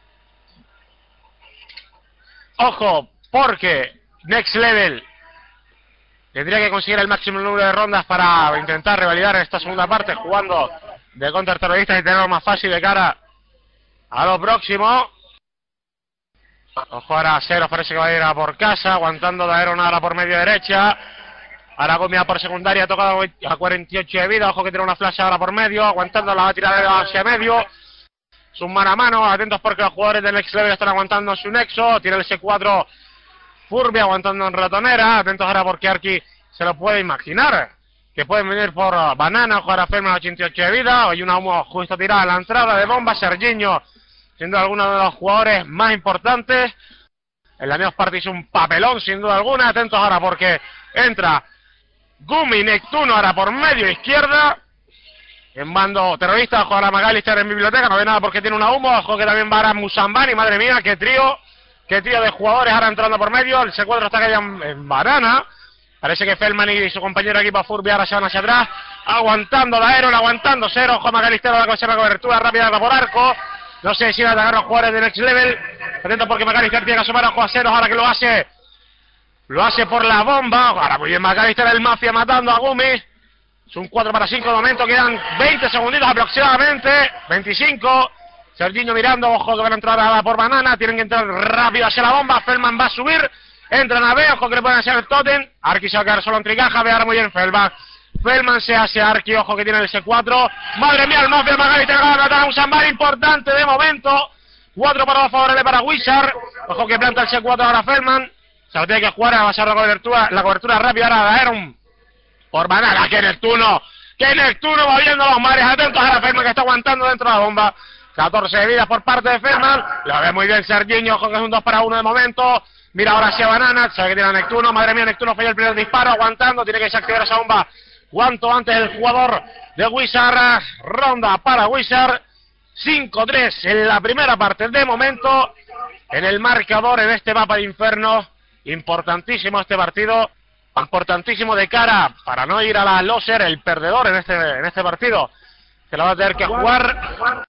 Ojo, porque Next Level tendría que conseguir el máximo número de rondas para intentar revalidar en esta segunda parte, jugando de contraterroristas y tenerlo más fácil de cara a lo próximo. Ojo ahora Cero, parece que va a ir a por casa, aguantando de Aeron ahora por medio derecha. Ahora Gomia por secundaria, tocado a 48 de vida. Ojo que tiene una flash ahora por medio, aguantando, la va a tirar hacia medio. Es un mano a mano, atentos porque los jugadores del Next Level están aguantando su nexo. Tiene el C4 Furby aguantando en ratonera. Atentos ahora porque Arki se lo puede imaginar, que pueden venir por Banana. Ojo ahora Ferman 88 de vida. Hay una humo justo tirada a la entrada de bomba. Serginho siendo alguno de los jugadores más importantes. En la Neos Party es un papelón sin duda alguna. Atentos ahora porque entra Gumi Neptuno ahora por medio izquierda. En bando terrorista, ojo ahora McAllister en biblioteca, no ve nada porque tiene una humo. Ojo que también va ahora Musambani, madre mía, qué trío de jugadores ahora entrando por medio. El C4 está cayendo en Banana. Parece que Feldman y su compañero de equipo Furby ahora se van hacia atrás. Aguantando Daeron, aguantando Cero. Ojo McAllister va a conseguir la cobertura rápida por arco. No sé si van a atacar los jugadores de Next Level. Atento porque McAllister tiene que asomar a ojo a Cero. Ahora que lo hace por la bomba. Ahora muy bien McAllister, el Mafia matando a Gumi. Es un 4 para 5 de momento. Quedan 20 segunditos aproximadamente. 25. Serginho mirando. Ojo que van a entrar por Banana. Tienen que entrar rápido hacia la bomba. Feldman va a subir. Entran a B, ojo que le pueden hacer el Totem. Arki se va a quedar solo en tricaja, ve ahora muy bien Feldman. Feldman se hace Arki, ojo que tiene el C4. Madre mía, el Mafia McAllister acaba de matar a un Sambar importante de momento. 4 para 2 favorables para Wizard. Ojo que planta el C4 ahora Feldman. Se lo tiene que jugar a basar la cobertura rápida ahora de Aeron. Por Banana, que Neptuno va viendo los mares. Atentos ahora Feldman que está aguantando dentro de la bomba. 14 de vida por parte de Feldman. Lo ve muy bien Serginho, ojo que es un 2 para 1 de momento. Mira ahora hacia Banana, sabe que tiene a Neptuno, madre mía, Neptuno falla el primer disparo, aguantando, tiene que desactivar esa bomba cuanto antes el jugador de Wizard. Ronda para Wizard, 5-3 en la primera parte de momento, en el marcador en este mapa de infierno. Importantísimo este partido, importantísimo de cara para no ir a la loser, el perdedor en este partido, que lo va a tener que jugar.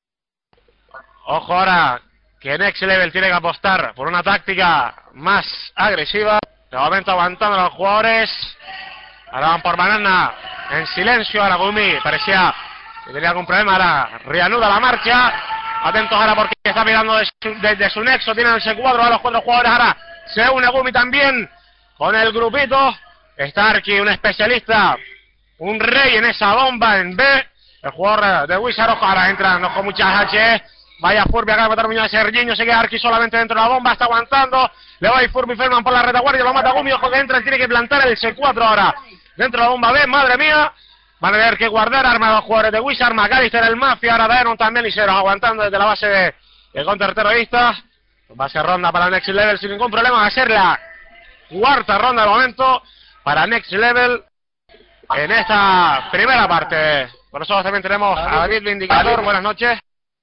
Ojo ahora que Next Level tiene que apostar por una táctica más agresiva. De momento aguantando a los jugadores. Ahora van por Banana en silencio. Ahora Gumi parecía que tenía algún problema. Ahora reanuda la marcha. Atentos ahora porque está mirando desde su nexo. Tienen el C4 a los 4 jugadores. Ahora se une Gumi también con el grupito. Está Arki, un especialista, un rey en esa bomba en B. El jugador de Wizard. Ojo, ahora entran con muchas H. Vaya Furby, acaba de matar Muñoz, Serginho, se queda Arki solamente dentro de la bomba, está aguantando, le va a ir Furby Feldman por la retaguardia, lo mata Gumi, ojo que entra, tiene que plantar el C4 ahora, dentro de la bomba B, madre mía, van a tener que guardar arma a los jugadores de Wizard, McAllister el Mafia, ahora Daeron también y Cero, aguantando desde la base de contraterrorista, va a ser ronda para Next Level sin ningún problema, va a ser la cuarta ronda de momento para Next Level en esta primera parte. Por nosotros también tenemos a David Vindicador, buenas noches.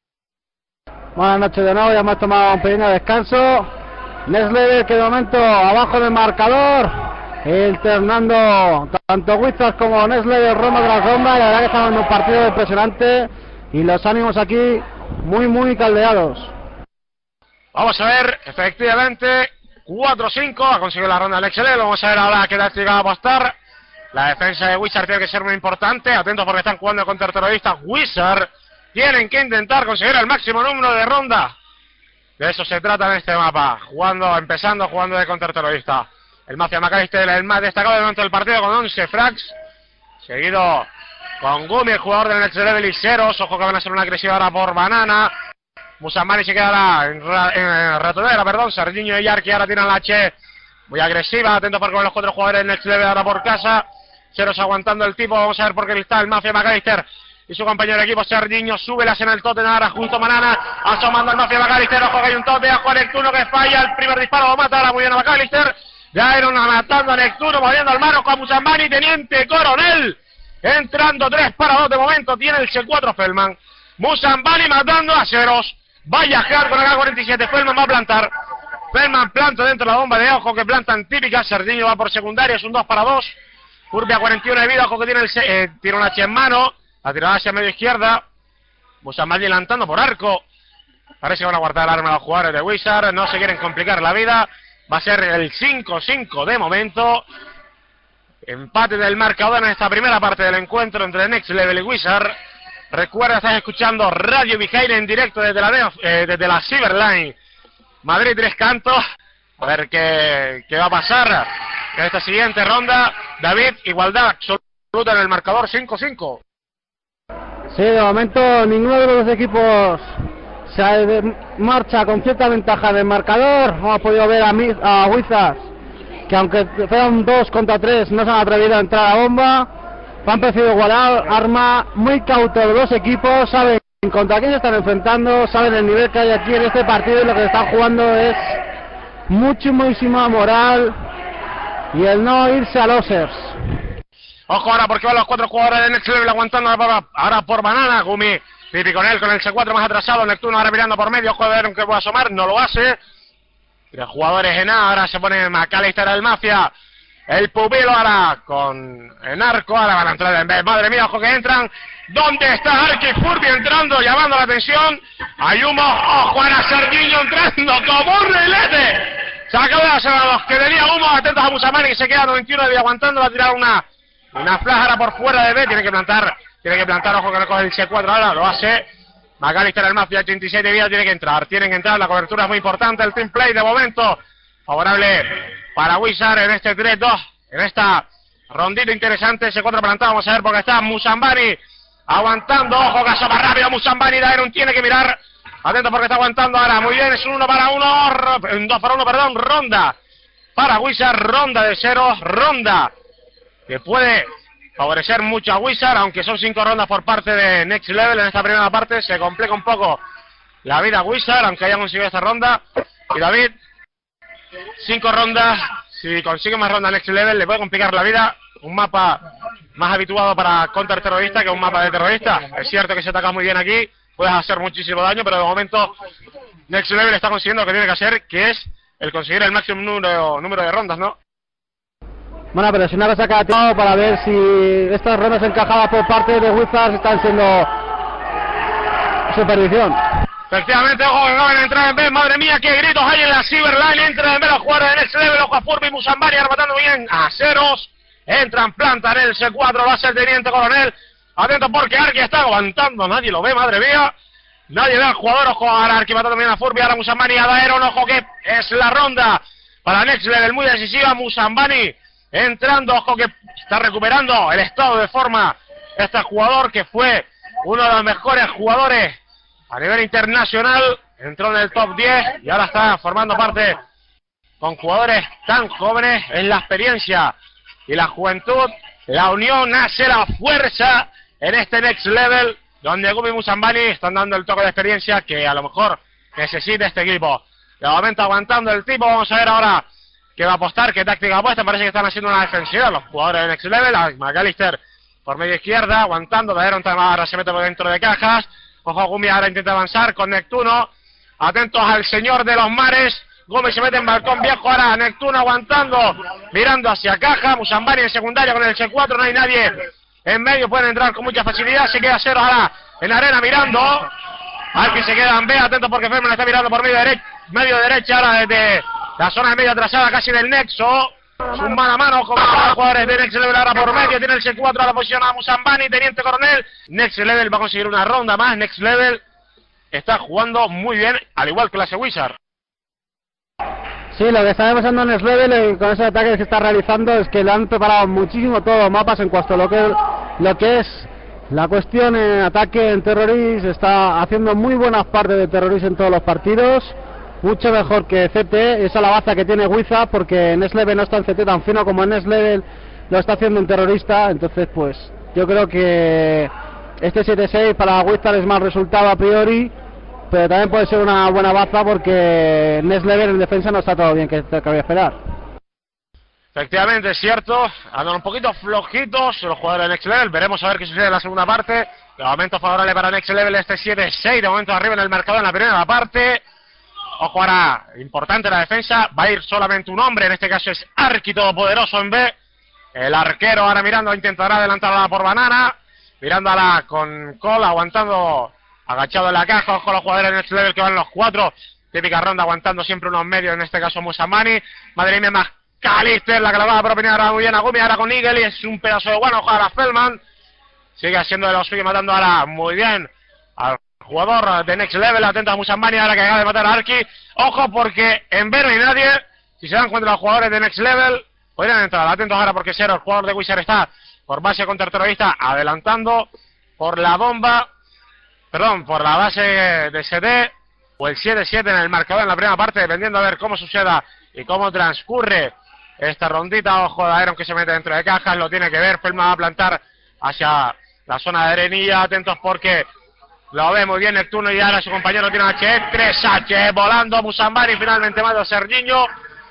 Buenas noches de nuevo, ya hemos tomado un pequeño descanso. Next Level que de momento abajo del marcador, alternando tanto Wizard como Next Level ronda tras ronda. La verdad que estamos en un partido impresionante y los ánimos aquí muy caldeados. Vamos a ver, efectivamente 4-5, ha conseguido la ronda del Next Level. Vamos a ver ahora qué táctica va a apostar. La defensa de Wizard tiene que ser muy importante, atentos porque están jugando contra terroristas. Wizard tienen que intentar conseguir el máximo número de ronda. De eso se trata en este mapa. Empezando jugando de contraterrorista. El Mafia McAllister, el más destacado de momento del partido con 11 frags. Seguido con Gumi, el jugador del Next Level y Ceros. Ojo que van a ser una agresiva ahora por Banana. Musamani se queda en ratonera, perdón. Serginho y Yarki ahora tiran la H muy agresiva. Atento por con los 4 jugadores del Next Level ahora por casa. Ceros aguantando el tipo. Vamos a ver por qué está el Mafia McAllister y su compañero de equipo Serginho. Sube la escena del Totem ahora junto a Banana, asomando al Mafia McAllister. Ojo que hay un Totem, ojo a Neptuno que falla el primer disparo, lo mata ahora muy bien a McAllister. Daeron matando a Neptuno, moviendo al mano con Musambani, Teniente Coronel. Entrando 3 para 2 de momento, tiene el C4 Feldman. Musambani matando a Ceros. Vaya Hard con el AK-47, Feldman va a plantar. Feldman planta dentro de la bomba de ojo que plantan típica. Serginho va por secundaria, es un 2 para 2. Furby a 41 de vida, ojo que tiene un H en mano. La tirada hacia medio izquierda. Musambani adelantando por arco. Parece que van a guardar el arma a los jugadores de Wizard. No se quieren complicar la vida. Va a ser el 5-5 de momento. Empate del marcador en esta primera parte del encuentro entre Next Level y Wizard. Recuerda, estás escuchando Radio Vijaire en directo desde la Cyberline Madrid Tres Cantos. A ver qué va a pasar en esta siguiente ronda. David, igualdad absoluta en el marcador, 5-5. Sí, de momento ninguno de los dos equipos se marcha con cierta ventaja del marcador. Hemos podido ver a Wizards que aunque fueran 2 contra 3 no se han atrevido a entrar a la bomba. Han preferido igualar, arma muy cauto de los equipos, saben contra quién se están enfrentando, saben el nivel que hay aquí en este partido y lo que están jugando es muchísima moral y el no irse a losers. Ojo ahora porque van los 4 jugadores de Next Level aguantando ahora por Banana. Gumi, Pipi con él con el C4 más atrasado. Neptuno ahora mirando por medio. Ojo a ver aunque puede asomar, no lo hace. Los jugadores en A, ahora se pone McAllister al Mafia. el pupilo ahora con el arco, ahora van a entrar en vez. Madre mía, ojo que entran. ¿Dónde está Arki Furby entrando, llamando la atención? Hay humo, ojo ahora Serginho entrando como un reilete. Se acaba de hacer a los que tenía humo, atentos a Musamani que se queda 91 y aguantando, va a tirar una flash ahora por fuera de B, tiene que plantar, ojo que recoge el C4 ahora, lo hace. McAllister el Mafia 87 de vida, tienen que entrar, la cobertura es muy importante, el team play de momento favorable para Wizard en este 3-2, en esta rondita interesante, C4 plantado, vamos a ver porque está Musambani aguantando, ojo que asoma rápido Musambani, Daeron tiene que mirar, atento porque está aguantando ahora, muy bien, es un 1 para 1, un 2 para 1, perdón, ronda para Wizard, ronda de 0, ronda que puede favorecer mucho a Wizard, aunque son 5 rondas por parte de Next Level en esta primera parte, se complica un poco la vida a Wizard, aunque haya conseguido esta ronda, y David, 5 rondas, si consigue más rondas Next Level le puede complicar la vida, un mapa más habituado para contraterrorista que un mapa de terrorista, es cierto que si atacas muy bien aquí, puedes hacer muchísimo daño, pero de momento Next Level está consiguiendo lo que tiene que hacer, que es el conseguir el máximo número de rondas, ¿no? Bueno, pero si una cosa cada tiempo para ver si estas rondas encajadas por parte de Wizards están siendo supervisión. Efectivamente, ojo que acaban de entrar en B, madre mía, qué gritos hay en la Cyberline, entran en B los jugadores de Next Level, ojo a Furby, Musambani, armatando bien a ceros, entran, plantan el C4, lo hace el teniente coronel, atento porque Arki está aguantando, nadie lo ve, madre mía, nadie ve al jugador, ojo a Arki matando bien a Furby, ahora Musambani, a Daeron, ojo que es la ronda para Next Level, muy decisiva, Musambani, entrando, ojo que está recuperando el estado de forma este jugador que fue uno de los mejores jugadores a nivel internacional, entró en el top 10 y ahora está formando parte con jugadores tan jóvenes. En la experiencia y la juventud, la unión hace la fuerza en este Next Level, donde Gumi y Musambani están dando el toque de experiencia que a lo mejor necesita este equipo. De momento aguantando el tipo, vamos a ver ahora que va a apostar, qué táctica apuesta, parece que están haciendo una defensiva los jugadores de Next Level, a McAllister por medio izquierda, aguantando, Daeron ahora se mete por dentro de cajas, ojo Gumi ahora intenta avanzar con Neptuno, atentos al señor de los mares, Gumi se mete en balcón viejo, ahora Neptuno aguantando, mirando hacia caja, Musambani en secundaria con el C4, no hay nadie en medio, pueden entrar con mucha facilidad, se queda cero ahora en la arena mirando, Arki se queda en B, atento porque Ferman está mirando por medio derecha ahora desde la zona de medio atrasada casi del nexo. Es un mano a mano con los jugadores de Next Level ahora por medio. Tiene el C4 a la posición a Musambani, teniente coronel. Next Level va a conseguir una ronda más. Next Level está jugando muy bien, al igual que la Wizard. Sí, lo que está pasando en Next Level con esos ataques que está realizando es que le han preparado muchísimo todos los mapas en cuanto a lo que es la cuestión en ataque en Terrorist. Está haciendo muy buenas partes de Terrorist en todos los partidos. Mucho mejor que CT, esa es la baza que tiene Wizard, porque en Next Level no está en CT tan fino como en Next Level lo está haciendo en Terrorista. Entonces pues yo creo que este 7-6 para Wizard es más resultado a priori, pero también puede ser una buena baza porque Next Level en defensa no está todo bien, que cabía esperar. Efectivamente, es cierto, andan un poquito flojitos los jugadores de Next Level, veremos a ver qué sucede en la segunda parte. De momento favorable para Next Level este 7-6, de momento arriba en el marcador en la primera parte. Ojo ahora, importante la defensa, va a ir solamente un hombre, en este caso es Arki todopoderoso en B. El arquero ahora mirando, intentará adelantarla por Banana, mirándola con Cole, aguantando, agachado en la caja, ojo a los jugadores de Next Level que van los 4, típica ronda aguantando siempre unos medios, en este caso Musambani, madre mía, McAllister, la que la va a proponer ahora muy bien a Gumi, ahora con Eagle y es un pedazo de bueno, ojo a la Feldman, sigue haciendo de lo suyo, matando ahora muy bien al jugador de Next Level, atento a Musambani ahora que acaba de matar a Arki, ojo porque en B no hay nadie, si se dan cuenta los jugadores de Next Level, podrían entrar, atentos ahora porque Cero, el jugador de Wizard está por base contraterrorista, adelantando por la bomba, perdón, por la base de CD, o el 7-7 en el marcador en la primera parte, dependiendo a ver cómo suceda y cómo transcurre esta rondita, ojo de Daeron que se mete dentro de cajas, lo tiene que ver, Pelma va a plantar hacia la zona de arenilla, atentos porque lo ve muy bien Neptuno y ahora su compañero tiene HE, 3H volando, Musambani finalmente mata a Serginho,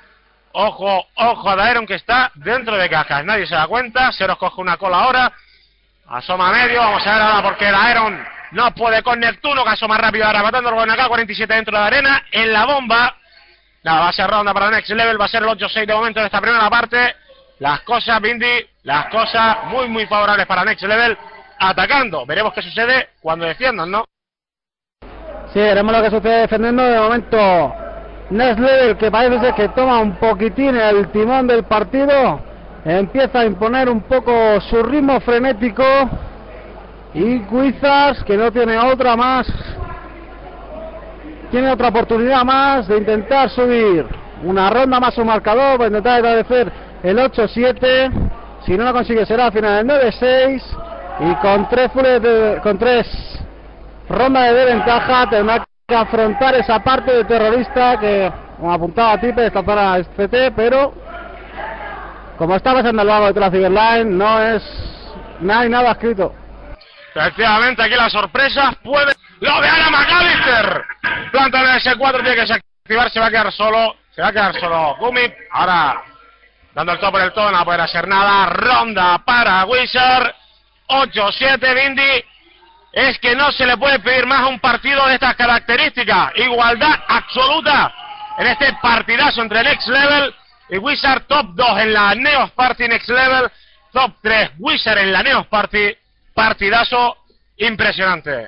ojo a Daeron que está dentro de cajas, nadie se da cuenta, Ceros coge una cola ahora, asoma a medio, vamos a ver ahora porque Daeron no puede con Neptuno, que asoma rápido ahora matándolo con AK-47 dentro de la arena, en la bomba, nada, va a ser ronda para Next Level, va a ser el 8-6 de momento de esta primera parte, las cosas, Bindi, las cosas muy favorables para Next Level atacando. Veremos qué sucede cuando defiendan, ¿no? Sí, veremos lo que sucede defendiendo. De momento, Next Level, que parece ser que toma un poquitín el timón del partido, empieza a imponer un poco su ritmo frenético, y Wizards, que no tiene otra más, tiene otra oportunidad más de intentar subir una ronda más su marcador, para intentar agradecer el 8-7. Si no lo consigue será al final el 9-6, y con tres rondas de desventaja tendrá que afrontar esa parte de terrorista que, como apuntaba Tipe, esta zona es CT, pero como está pasando al lado de la Cyberline, no hay nada escrito. Efectivamente, aquí las sorpresas puede... ¡Lo de Ana McAllister! Planta en el S4, tiene que desactivar, se va a quedar solo Gumi. Ahora, dando el top por el todo, no va a poder hacer nada. Ronda para Wizard. 8-7, Bindi. Es que no se le puede pedir más a un partido de estas características. Igualdad absoluta en este partidazo entre Next Level y Wizard. Top 2 en la Neos Party Next Level. Top 3 Wizard en la Neos Party. Partidazo impresionante.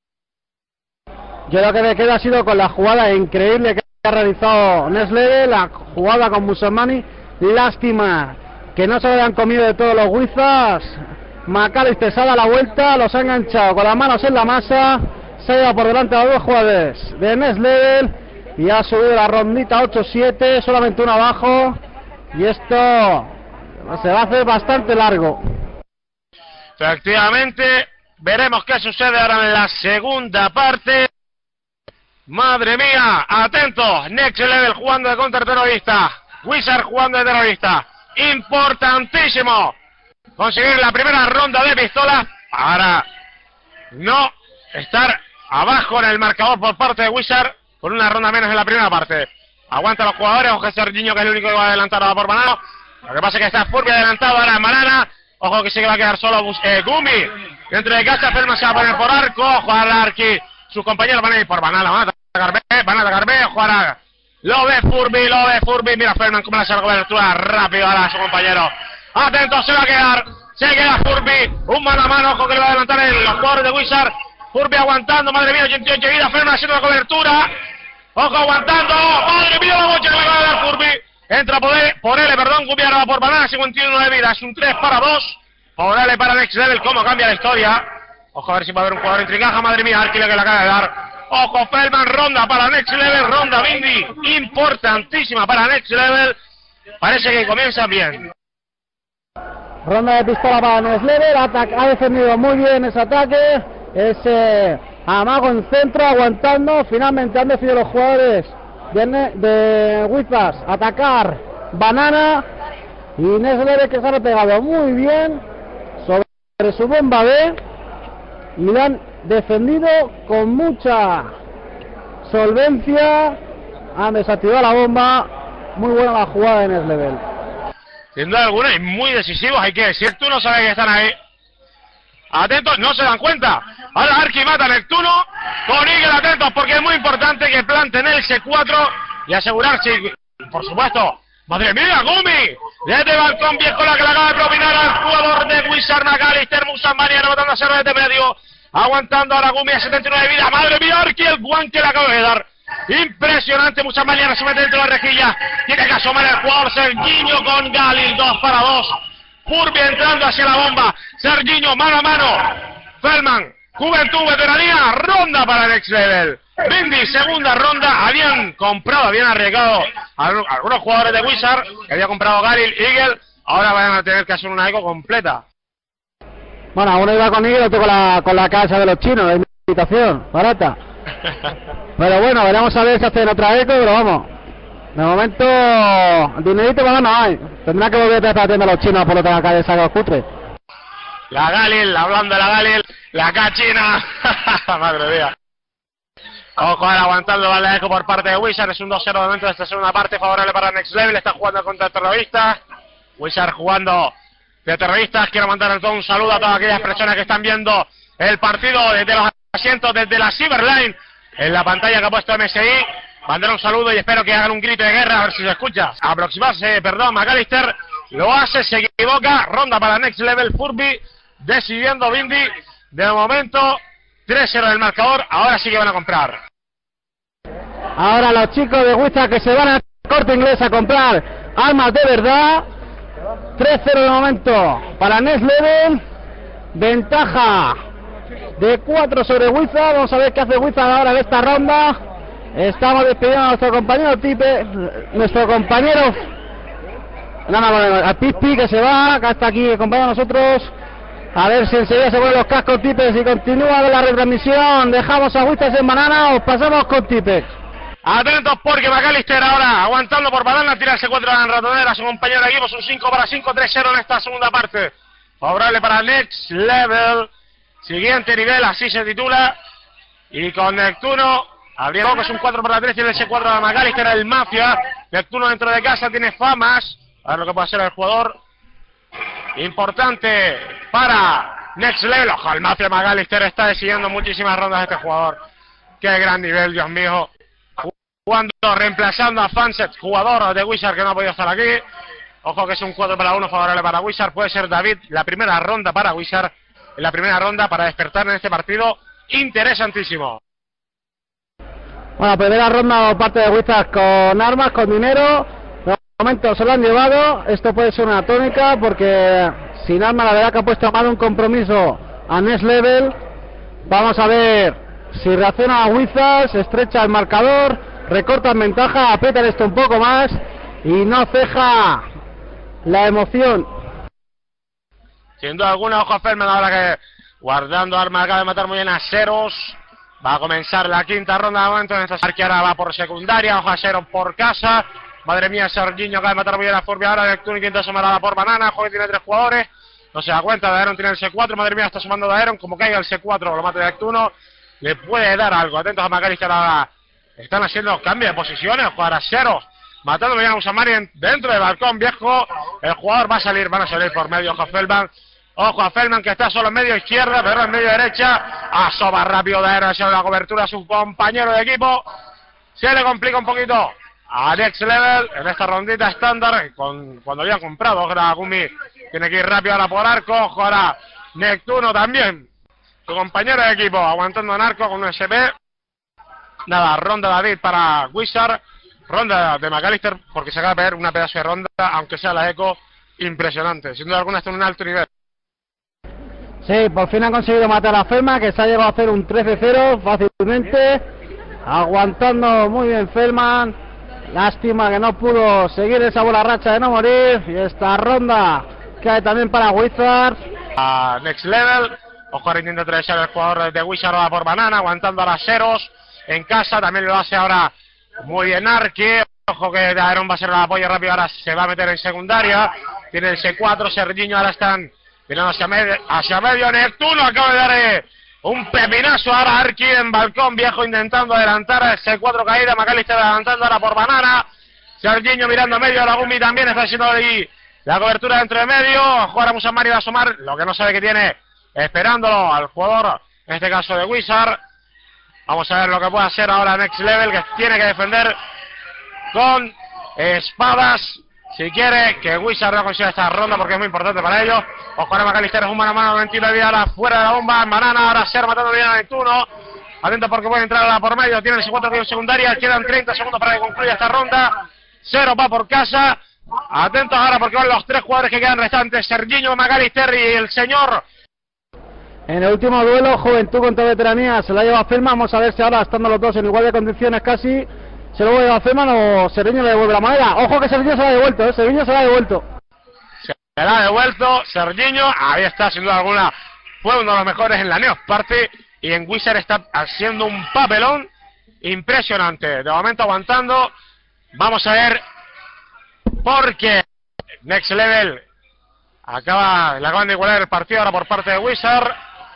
Yo lo que me quedo ha sido con la jugada increíble que ha realizado Next Level, la jugada con Musamani. Lástima que no se lo hayan comido de todos los Wizards. McAllister se ha dado la vuelta, los ha enganchado con las manos en la masa, se ha ido por delante a los dos jugadores de Next Level y ha subido la rondita 8-7, solamente uno abajo, y esto se va a hacer bastante largo. Efectivamente, veremos qué sucede ahora en la segunda parte. Madre mía, atentos, Next Level jugando de contraterrorista, Wizard jugando de terrorista. Importantísimo conseguir la primera ronda de pistola para no estar abajo en el marcador por parte de Wizard, con una ronda menos en la primera parte. Aguanta los jugadores, ojo Serginho, que es el único que va a adelantar ahora por Banano. Lo que pasa es que está Furby adelantado ahora en Banana. Ojo que sí que va a quedar solo Gumi dentro de casa. Ferma se va a poner por arco. Ojo al Arqui. Sus compañeros van a ir por Banana. Van a atacar B. Ojo ahora. Lo ve Furby. Mira Ferman cómo le hace la cobertura. Rápido ahora a su compañero. Atento, se va a quedar. Se queda Furby. Un mano a mano. Ojo que le va a adelantar los jugadores de Wizard. Furby aguantando. Madre mía, 88 vida. Ferman haciendo la cobertura. Ojo aguantando. Madre mía, la bocha que le va a dar Furby. Entra por L, Gumi ahora va por Banana, 51 de vida, es un 3-2. Por L para Next Level, cómo cambia la historia. Ojo a ver si va a haber un jugador entre caja, madre mía, Arquile que le acaba de dar. Ojo, Feldman, ronda para Next Level, ronda Bindi, importantísima para Next Level. Parece que comienza bien. Ronda de pistola para Next Level, ha defendido muy bien ese ataque. Ese amago en centro, aguantando. Finalmente han decidido los jugadores de Wizards atacar Banana, y Next Level que se ha pegado muy bien sobre su bomba B y lo han defendido con mucha solvencia. Han desactivado la bomba. Muy buena la jugada de Next Level, sin duda alguna, y muy decisivos, hay que decir. Tú no sabes que están ahí. Atentos, no se dan cuenta. Ahora Arqui mata a Neptuno. Con Eagle atentos, porque es muy importante que planten el C4 y asegurarse, por supuesto. Madre mía, Gumi. Desde balcón viejo la que le acaba de propinar al jugador de Wizard McAllister. Musamani rebotando a 0 desde medio. Aguantando ahora Gumi a 79 de vida. Madre mía, Arqui, el guan que le acaba de dar. Impresionante, Musamani ahora se mete dentro de la rejilla. Tiene que asomar el jugador Serginho con Galil, 2-2. Furby entrando hacia la bomba. Serginho mano a mano. Feldman, Juventud, veteranía. Ronda para Next Level. Bindi, segunda ronda. Habían arriesgado a algunos jugadores de Wizard, que había comprado Galil, Eagle. Ahora van a tener que hacer una eco completa. Bueno, uno iba con Eagle, otro con la casa de los chinos. De invitación barata. Pero bueno, veremos a ver si hacen otra eco, pero vamos. De momento, dinerito para no hay. Tendrá que volver a estar atendiendo a los chinos por otra calle de saco cutre. La Galil, hablando de la Galil, la cachina. Madre mía. Ojo ahora aguantando la eco por parte de Wizard. Es un 2-0 de momento de esta segunda parte, favorable para Next Level. Está jugando contra terroristas. Wizard jugando de terroristas. Quiero mandar un saludo a todas aquellas personas que están viendo el partido desde los asientos, desde la Cyberline, en la pantalla que ha puesto MSI. Mandar un saludo y espero que hagan un grito de guerra, a ver si se escucha. Aproximarse, McAllister. lo hace, se equivoca, ronda para Next Level, Furby, decidiendo Bindi, de momento 3-0 en el marcador, ahora sí que van a comprar. Ahora los chicos de Wizard que se van al Corte Inglés a comprar armas de verdad. 3-0 de momento para Next Level, ventaja de 4 sobre Wizard. Vamos a ver qué hace Wizard ahora en esta ronda. Estamos despidiendo a nuestro compañero Tipe, nuestro compañero a Pipi que se va, acá está aquí acompañando a nosotros. A ver si enseguida se ponen los cascos Tipex y continúa la retransmisión. Dejamos a Wizard en banana, os pasamos con Tipex. Atentos porque McAllister ahora aguantando por banana, tira el C4 en ratonera, su compañero de equipo, es un 5-5, 3-0 en esta segunda parte. Favorable para Next Level, siguiente nivel, así se titula. Y con Neptuno, abriendo que es un 4-3, tiene el C4 de McAllister, el Mafia. Neptuno dentro de casa tiene famas, a ver lo que puede hacer el jugador. Importante para Next Level, ojo, el Mafia McAllister está decidiendo muchísimas rondas este jugador. Qué gran nivel, Dios mío. Jugando, reemplazando a Fanset, jugador de Wizard que no ha podido estar aquí. Ojo que es un 4-1 favorable para Wizard. Puede ser David la primera ronda para Wizard. En la primera ronda para despertar en este partido interesantísimo. Bueno, primera ronda por parte de Wizard con armas, con dinero. De momento se lo han llevado. Esto puede ser una tónica porque sin armas la verdad que ha puesto mal un compromiso a Next Level. Vamos a ver si reacciona a Wizard, se estrecha el marcador. Recortan ventaja, aprietan esto un poco más y no ceja la emoción. Sin duda alguna, ojo a Feldman ahora que guardando armas, acaba de matar muy bien a Seros. Va a comenzar la quinta ronda de momento en esta que ahora va por secundaria, ojo a Seros por casa. Madre mía, Serginho acaba de matar muy bien a Furby ahora, Neptuno intenta sumar por banana, ojo que tiene 3 jugadores. No se da cuenta, Daeron tiene el C4, madre mía, está sumando Daeron, como caiga el C4, lo mata Neptuno. Le puede dar algo, atentos a McAllister ahora. Están haciendo cambios de posiciones, jugar a Seros, matando bien a Usamari dentro del balcón viejo. El jugador va a salir, van a salir por medio, ojo a Feldman que está solo en medio izquierda, pero en medio derecha. Asoma rápido de hacia la cobertura a su compañero de equipo. Se le complica un poquito a Next Level en esta rondita estándar, cuando habían comprado. Ahora Gumi tiene que ir rápido ahora por arco, ojo ahora Neptuno también, su compañero de equipo, aguantando en arco con un SP. Nada, ronda David para Wizard, ronda de McAllister porque se acaba de pegar una pedazo de ronda, aunque sea la eco, impresionante, sin duda alguna está en un alto nivel. Sí, por fin han conseguido matar a Feldman, que se ha llegado a hacer un 13-0 fácilmente, aguantando muy bien Feldman. Lástima que no pudo seguir esa buena racha de no morir, y esta ronda cae también para Wizard. A Next Level, ojo ahora intenta atravesar el jugador de Wizard, va por banana, aguantando a las Seros. En casa también lo hace ahora muy bien Arki. Ojo que Daeron va a ser el apoyo rápido, ahora se va a meter en secundaria. Tiene el C4, Serginho ahora están mirando hacia medio. Neptuno acaba de dar un pepinazo ahora Arki en balcón viejo intentando adelantar el C4 caída. McAllister adelantando ahora por banana. Serginho mirando a medio, la Gumi también está haciendo ahí la cobertura dentro de medio. Ojo ahora Musamari va a asomar, lo que no sabe que tiene esperándolo al jugador, en este caso de Wizard. Vamos a ver lo que puede hacer ahora Next Level, que tiene que defender con espadas si quiere que Wizard no consiga esta ronda, porque es muy importante para ellos. Ojo ahora McAllister, es un mano a mano, 21 de ahora fuera de la bomba, en banana, ahora Ser matando bien a Neptuno. Atento porque puede entrar ahora por medio, tiene el C4 en secundaria, quedan 30 segundos para que concluya esta ronda. Cero va por casa. Atentos ahora porque van los 3 jugadores que quedan restantes, Serginho, McAllister y el señor. En el último duelo, Juventud contra Veteranía, se la lleva Feldman. Vamos a ver si ahora, estando los dos en igual de condiciones casi, se lo lleva Feldman o Serginho le devuelve la moneda. Ojo que Serginho se la ha devuelto, Serginho se la ha devuelto. Se la ha devuelto Serginho, ahí está, sin duda alguna, fue uno de los mejores en la Neos Party, y en Wizard está haciendo un papelón impresionante. De momento aguantando, vamos a ver, porque Next Level le acaban de igualar el partido ahora por parte de Wizard.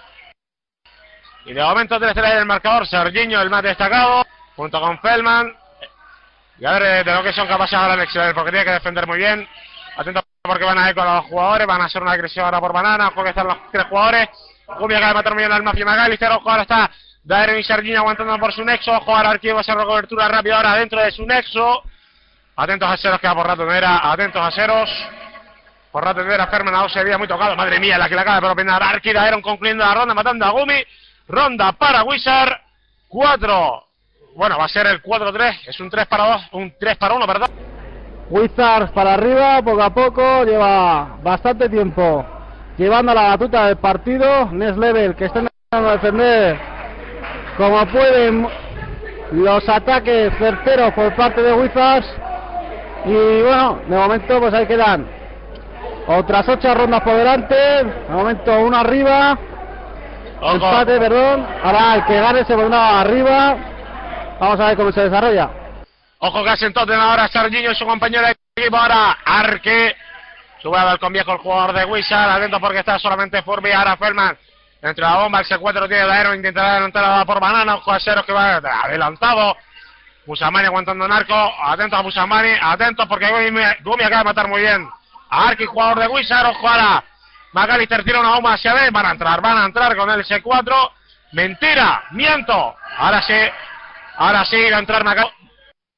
Y de momento 3-3 en el marcador, Serginho el más destacado, junto con Feldman. Y a ver de lo que son capaces ahora Next Level, porque tiene que defender muy bien. Atento porque van a ir con los jugadores, van a hacer una agresión ahora por banana. Ojo que están los 3 jugadores. Gumi acaba de matar muy bien al Mafia McAllister. Ojo ahora está Daeron y Serginho aguantando por su nexo. Ojo ahora Arquivo va a hacer la cobertura rápida ahora dentro de su nexo. Atentos a Ceros que va por ratonera, atentos a Ceros. por atender a Ferman a 12 días, muy tocado. Madre mía, la que le acaba de propinar Arki. Daeron concluyendo la ronda, matando a Gumi. Ronda para Wizard. 4. Bueno, va a ser el 4-3. Es un 3-2. Un 3-1, perdón. Wizards para arriba, poco a poco, lleva bastante tiempo llevando la batuta del partido. Next Level, que está intentando defender como pueden los ataques certeros por parte de Wizards. Y bueno, de momento pues ahí quedan otras 8 rondas por delante. De momento uno arriba. Empate, perdón. Ahora el que gane se pondrá arriba. Vamos a ver cómo se desarrolla. Ojo que hacen Tottenham ahora Serginho y su compañero de equipo. Ahora Arke. Sube al conviejo el jugador de Wizard. Atento porque está solamente Furby. Ahora Feldman. Entre la bomba, el C4 tiene Daeron. Intentará adelantar por Banana. Ojo a Ceros que va adelantado. Musamani aguantando Narco. Atentos a Musamani. Atentos porque Gumi acaba de matar muy bien a Arke, jugador de Wizard. Ojo ahora. McAllister tira una bomba hacia B. Van a entrar con el C4. Mentira. Miento. Ahora sí va a entrar McAllister.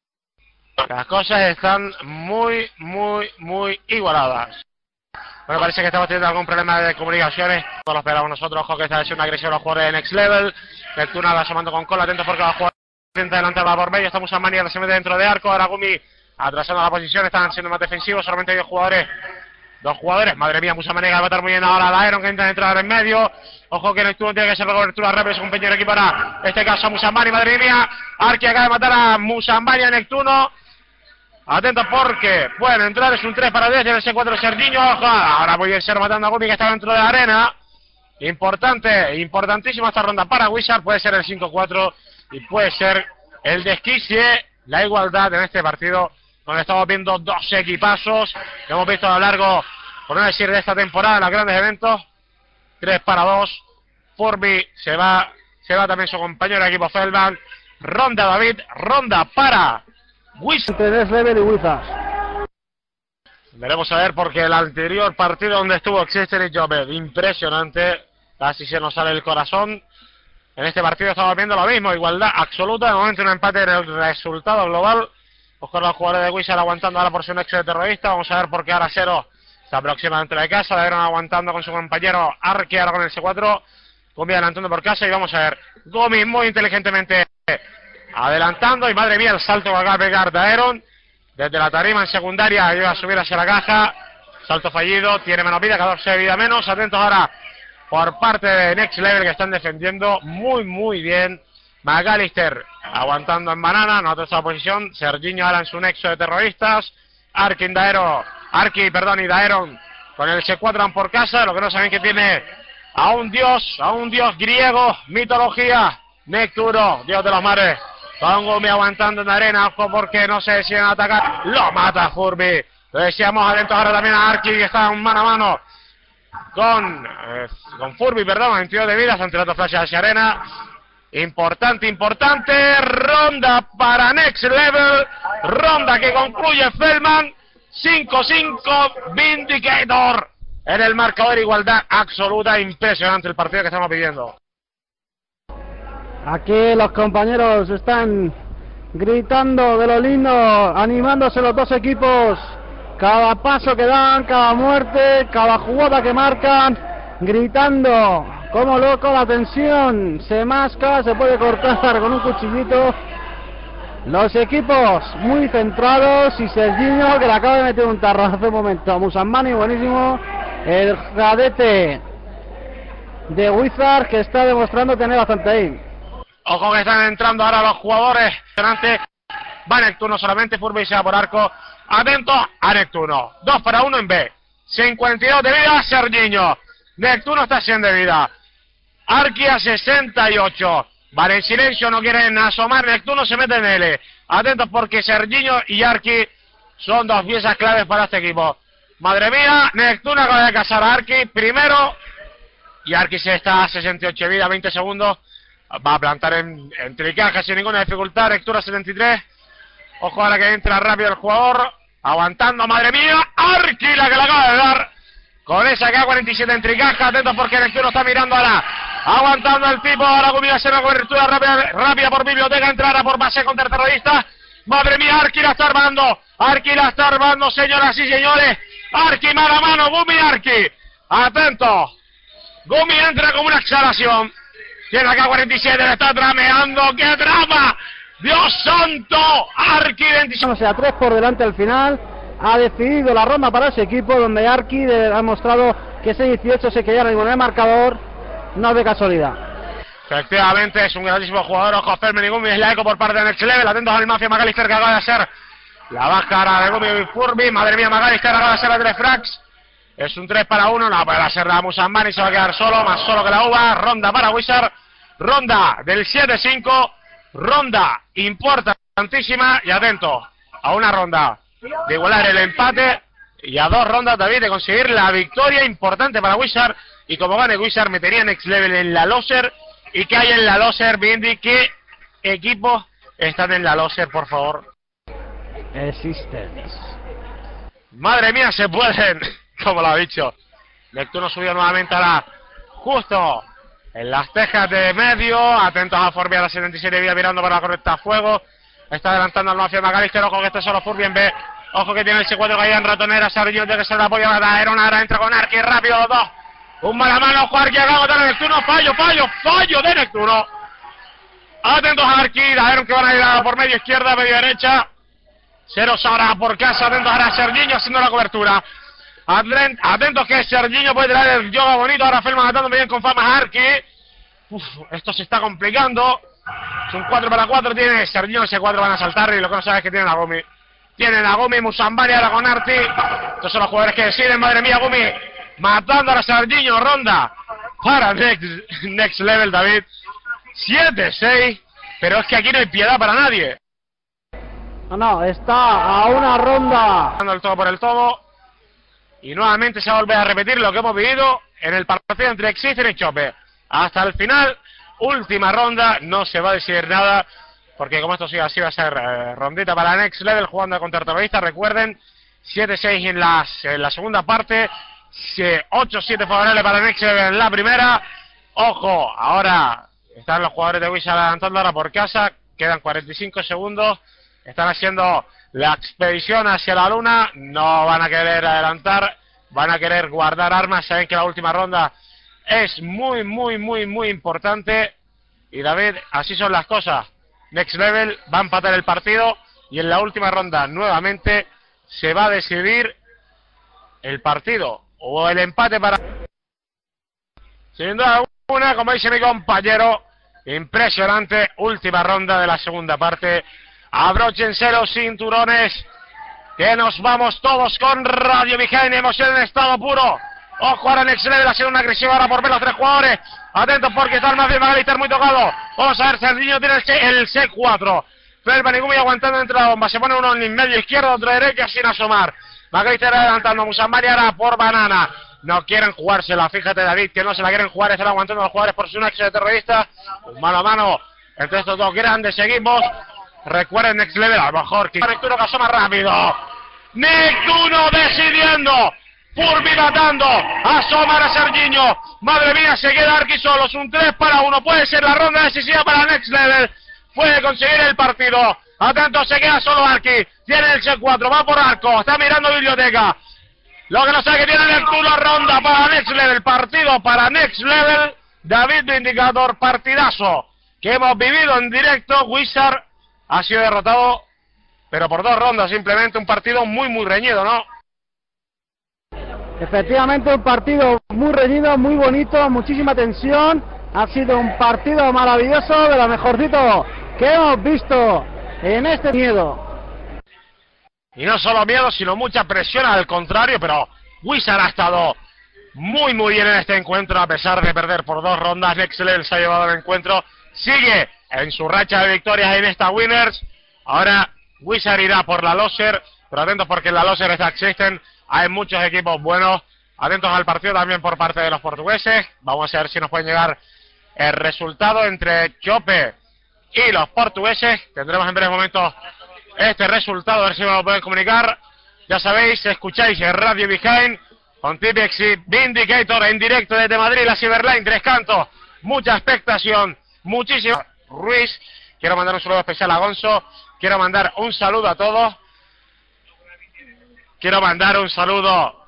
Las cosas están muy igualadas. Bueno, parece que estamos teniendo algún problema de comunicaciones. No lo esperamos nosotros. Ojo que está haciendo una agresión a los jugadores de Next Level. Neptuna va asomando con cola. Atento porque va a jugar. Intenta adelantar va por medio. Estamos a Mani. Ahora se mete dentro de arco. Ahora Gumi atrasando la posición. Están siendo más defensivos. Solamente hay dos jugadores. Madre mía, Musamani va a matar muy bien ahora a Daeron, que intenta entrar en medio. Ojo que Neptuno tiene que hacer la cobertura rápida. Su compañero de equipo para este caso a Musamani. Madre mía. Arki acaba de matar a Musamani a Neptuno. Atentos porque pueden entrar, es un 3-10 en el C4 Serginho. Ahora muy bien ser matando a Gumi, que está dentro de la arena. Importantísima esta ronda para Wizard. Puede ser el 5-4 y puede ser el desquicie, la igualdad en este partido, donde estamos viendo dos equipazos que hemos visto a lo largo, por no decir de esta temporada, en los grandes eventos. 3-2. Furby se va también su compañero de equipo Feldman. Ronda David, ronda para Wizards. Next Level y Wizards. Veremos a ver, porque el anterior partido donde estuvo Existen y Jobed, impresionante, casi se nos sale el corazón. En este partido estamos viendo lo mismo, igualdad absoluta, de momento un empate en el resultado global. Ojo los jugadores de Wizards aguantando ahora por su nexo de terrorista. Vamos a ver por qué ahora Cero se aproxima dentro de casa. Daeron aguantando con su compañero Arki, ahora con el C4. Gumi adelantando por casa y vamos a ver. Gumi muy inteligentemente adelantando y madre mía el salto que acaba de pegar Daeron. Desde la tarima en secundaria iba a subir hacia la caja. Salto fallido, tiene menos vida, 14 de vida menos. Atentos ahora por parte de Next Level, que están defendiendo muy bien. McAllister aguantando en banana, no ha tostado posición. Serginho ahora en su nexo de terroristas. Arki y Daeron con el C4 van por casa. Lo que no saben que tiene a un dios griego, mitología, Necturo, dios de los mares. Con Gumi aguantando en la arena, ojo porque no se deciden atacar. Lo mata Furby. Lo decíamos, atentos ahora también a Arki, que está mano a mano con Furby, 22 de vidas ante el otro flash hacia arena. Importante, ronda para Next Level, ronda que concluye Feldman, 5-5, Vindicator en el marcador, igualdad absoluta, impresionante el partido que estamos viviendo. Aquí los compañeros están gritando de lo lindo, animándose los dos equipos, cada paso que dan, cada muerte, cada jugada que marcan, gritando como loco. La tensión se masca, se puede cortar con un cuchillito. Los equipos muy centrados y Serginho, que le acaba de meter un tarro hace un momento. Musamani, buenísimo. El cadete de Wizard, que está demostrando tener bastante ahí. Ojo que están entrando ahora los jugadores. Va Neptuno solamente, Furby se va por arco. Atento a Neptuno. 2-1 en B. 52 de vida, Serginho. Neptuno está 100 de vida. Arki a 68. Vale, en silencio, no quieren asomar. Neptuno se mete en L. Atentos porque Serginho y Arki son dos piezas claves para este equipo. Madre mía, Neptuno acaba de casar a Arki primero. Y Arki se está a 68 de vida, 20 segundos. Va a plantar en tricaja sin ninguna dificultad. Lectura 73. Ojo ahora que entra rápido el jugador. Aguantando, madre mía. Arki la que le acaba de dar. Con esa K47 en tricaja. Atentos porque Lectura está mirando ahora. Aguantando el tipo. Ahora comienza a hacer una cobertura rápida por biblioteca. Entrará por base contraterrorista. Madre mía, Arki la está armando. Arki la está armando, señoras y señores. Arki mano a mano, Gumi Arki. Atento. Gumi entra como una exhalación. Tiene acá 47, le está trameando. ¡Qué drama! ¡Dios santo! Arki 27. O sea, 3 por delante al final. Ha decidido la ronda para ese equipo, donde Arki ha mostrado que ese 18 se queda en el marcador. No de casualidad. Efectivamente, es un grandísimo jugador. Ojo, Fermen y Gumi es la eco por parte de Next Level. Atentos al Mafia McAllister, que acaba de hacer la báscara de Gumi Furby. Madre mía, McAllister acaba de hacer la 3 frags. Es un 3 para 1. No puede hacer la Musambani. Se va a quedar solo, más solo que la uva. Ronda para Wizard. Ronda del 7-5. Ronda importantísima. Y atento a una ronda de igualar el empate. Y a 2 rondas también de conseguir la victoria importante para Wizard. Y como gane Wizard, metería Next Level en la loser. ¿Y qué hay en la loser, Bindi? ¿Qué equipos están en la loser, por favor? Existence. Madre mía, se pueden. Como lo ha dicho. Neptuno subió nuevamente a la... Justo en las tejas de medio. Atentos a Furby a la 77 vía mirando para la correcta a fuego. Está adelantando al Mafia McAllister. Ojo que este solo Furby en B. Ojo que tiene el C4 caída en ratonera. Sargillo de que se le apoya a la aeronara. Entra con Arki rápido los dos. Un mala mano, Arki acaba de Neptuno. Fallo de Neptuno. Atentos a Arki. La que van a ir a por medio izquierda, medio derecha. Ceros ahora por casa. Atentos ahora a Serginho haciendo la cobertura. Atentos que Serginho puede traer el yoga bonito. Ahora Felman matando bien con fama a Arki. Esto se está complicando. Es un 4 para 4. Tiene Serginho, ese 4 van a saltar. Y lo que no sabes es que tienen a Gumi. Tienen a Gumi, Musambani ahora con Arti. Estos son los jugadores que deciden. Madre mía, Gumi matando a Serginho. Ronda para Next Level, David. 7-6. Pero es que aquí no hay piedad para nadie. No, está a una ronda. Dando el todo por el todo. Y nuevamente se va a volver a repetir lo que hemos vivido en el partido entre Existence y Chope. Hasta el final, última ronda, no se va a decidir nada, porque como esto sigue así va a ser rondita para Next Level jugando contra terroristas. Recuerden, 7-6 en la segunda parte, 8-7 favorable para Next Level en la primera. Ojo, ahora están los jugadores de Wizard adelantando ahora por casa, quedan 45 segundos. Están haciendo la expedición hacia la luna. No van a querer adelantar. Van a querer guardar armas. Saben que la última ronda es muy importante. Y David, así son las cosas. Next Level va a empatar el partido. Y en la última ronda nuevamente se va a decidir el partido. O el empate para... Sin duda alguna, como dice mi compañero, impresionante última ronda de la segunda parte. Abróchense los cinturones, que nos vamos todos con Radio Behind, emoción en estado puro. Ojo ahora Next Level, ha sido una agresiva ahora por ver los 3 jugadores. Atentos porque está el Mafia McAllister muy tocado. Vamos a ver, Serginho tiene el C4. Felman y Gumi aguantando entre la bomba. Se pone uno en medio izquierdo, otro derecha sin asomar. McAllister adelantando a Musambani ahora por banana. No quieren jugársela, fíjate David, que no se la quieren jugar. Están aguantando a los jugadores por su nexo de terrorista. Un mano a mano entre estos dos grandes equipos. Recuerden Next Level, a lo mejor que Neptuno que asoma rápido. Neptuno decidiendo. Furby matando. Asoma a Serginho. Madre mía, se queda Arki solos. Un 3 para 1. Puede ser la ronda decisiva para Next Level. Puede conseguir el partido. Atento, se queda solo Arki. Tiene el C4, va por arco. Está mirando biblioteca. Lo que no sabe que tiene Neptuno, ronda para Next Level. Partido para Next Level. David Vindicator, partidazo que hemos vivido en directo. Wizard ha sido derrotado, pero por 2 rondas simplemente. Un partido muy reñido, ¿no? Efectivamente, un partido muy reñido, muy bonito, muchísima tensión. Ha sido un partido maravilloso, de lo mejorcito que hemos visto en este miedo. Y no solo miedo, sino mucha presión al contrario, pero Wizard ha estado muy bien en este encuentro, a pesar de perder por 2 rondas. Next Level se ha llevado el encuentro, sigue en su racha de victorias en esta Winners. Ahora Wizard irá por la loser, pero atentos porque en la loser está Existen. Hay muchos equipos buenos. Atentos al partido también por parte de los portugueses. Vamos a ver si nos puede llegar el resultado entre Chope y los portugueses. Tendremos en breves momentos este resultado, a ver si me lo pueden comunicar. Ya sabéis, escucháis en Radio Behind con Tipex y Vindicator en directo desde Madrid, la Cyberline, Tres Cantos. Mucha expectación, muchísimo. Ruiz, quiero mandar un saludo especial a Gonzo, quiero mandar un saludo a todos, quiero mandar un saludo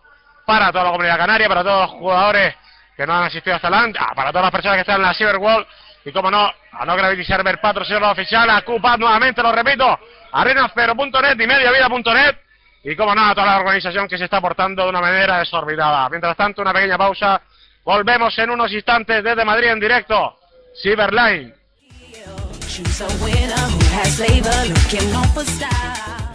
para toda la comunidad canaria, para todos los jugadores que no han asistido hasta la para todas las personas que están en la Cyberworld, y como no, a no Gravity Server patrocinador oficial, a QPAD nuevamente, lo repito, arenasfero.net y mediavida.net, y como no, a toda la organización que se está portando de una manera desorbitada. Mientras tanto, una pequeña pausa, volvemos en unos instantes desde Madrid en directo, Cyberline. Choose a winner who has flavor, looking on for style.